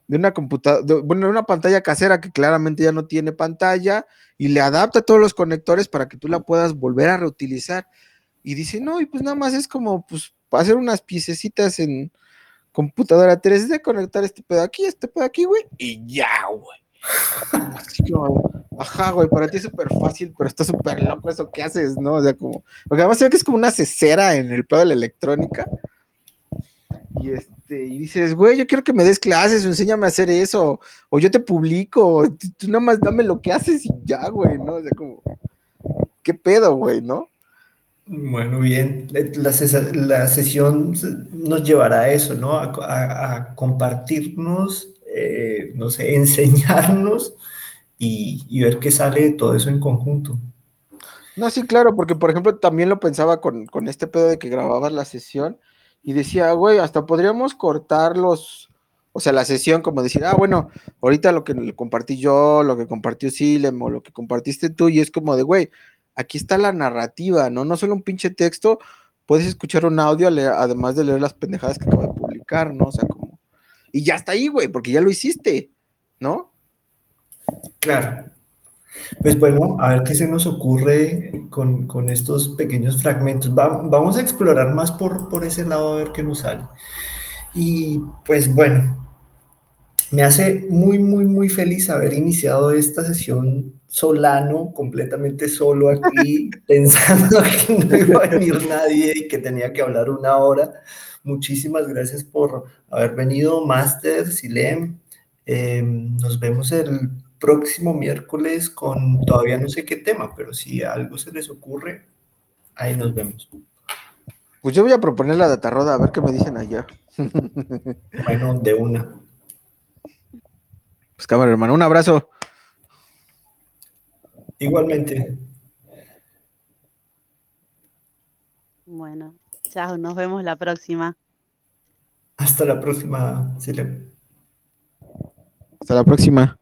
de una computadora, bueno, de una pantalla casera que claramente ya no tiene pantalla y le adapta todos los conectores para que tú la puedas volver a reutilizar. Y dice, no, y pues nada más es como, pues, hacer unas piececitas en computadora tres D, conectar este pedo aquí, este pedo aquí, güey, y ya, güey. Así como, ajá, güey, para ti es súper fácil, pero está súper loco eso que haces, ¿no? O sea, como, porque además se ve que es como una cesera en el pedo de la electrónica. Y este, y dices, güey, yo quiero que me des clases, o enséñame a hacer eso, o yo te publico, o tú, tú nada más dame lo que haces y ya, güey, ¿no? O sea, como, ¿qué pedo, güey, no? Bueno, bien, la, ses- la sesión nos llevará a eso, ¿no? A, a- a compartirnos, eh, no sé, enseñarnos y, y ver qué sale de todo eso en conjunto. No, sí, claro, porque por ejemplo también lo pensaba con, con este pedo de que grababas la sesión y decía, güey, hasta podríamos cortar los, o sea, la sesión, como decir, ah, bueno, ahorita lo que le compartí yo, lo que compartió Silem o lo que compartiste tú, y es como de, güey, aquí está la narrativa, ¿no? No solo un pinche texto, puedes escuchar un audio leer- además de leer las pendejadas que acabo de publicar, ¿no? O sea, como, y ya está ahí, güey, porque ya lo hiciste, ¿no? Claro. Pues bueno, a ver qué se nos ocurre con, con estos pequeños fragmentos. Va- vamos a explorar más por, por ese lado a ver qué nos sale. Y pues bueno, me hace muy, muy, muy feliz haber iniciado esta sesión solano, completamente solo aquí, pensando que no iba a venir nadie y que tenía que hablar una hora. Muchísimas gracias por haber venido, Master, Silem. Eh, nos vemos el próximo miércoles con todavía no sé qué tema, pero si algo se les ocurre, ahí nos vemos. Pues yo voy a proponer la datarroda, a ver qué me dicen allá. Bueno, de una. Pues cámara, hermano, un abrazo. Igualmente, Bueno, chao, nos vemos la próxima. hasta la próxima, Silem. Hasta la próxima.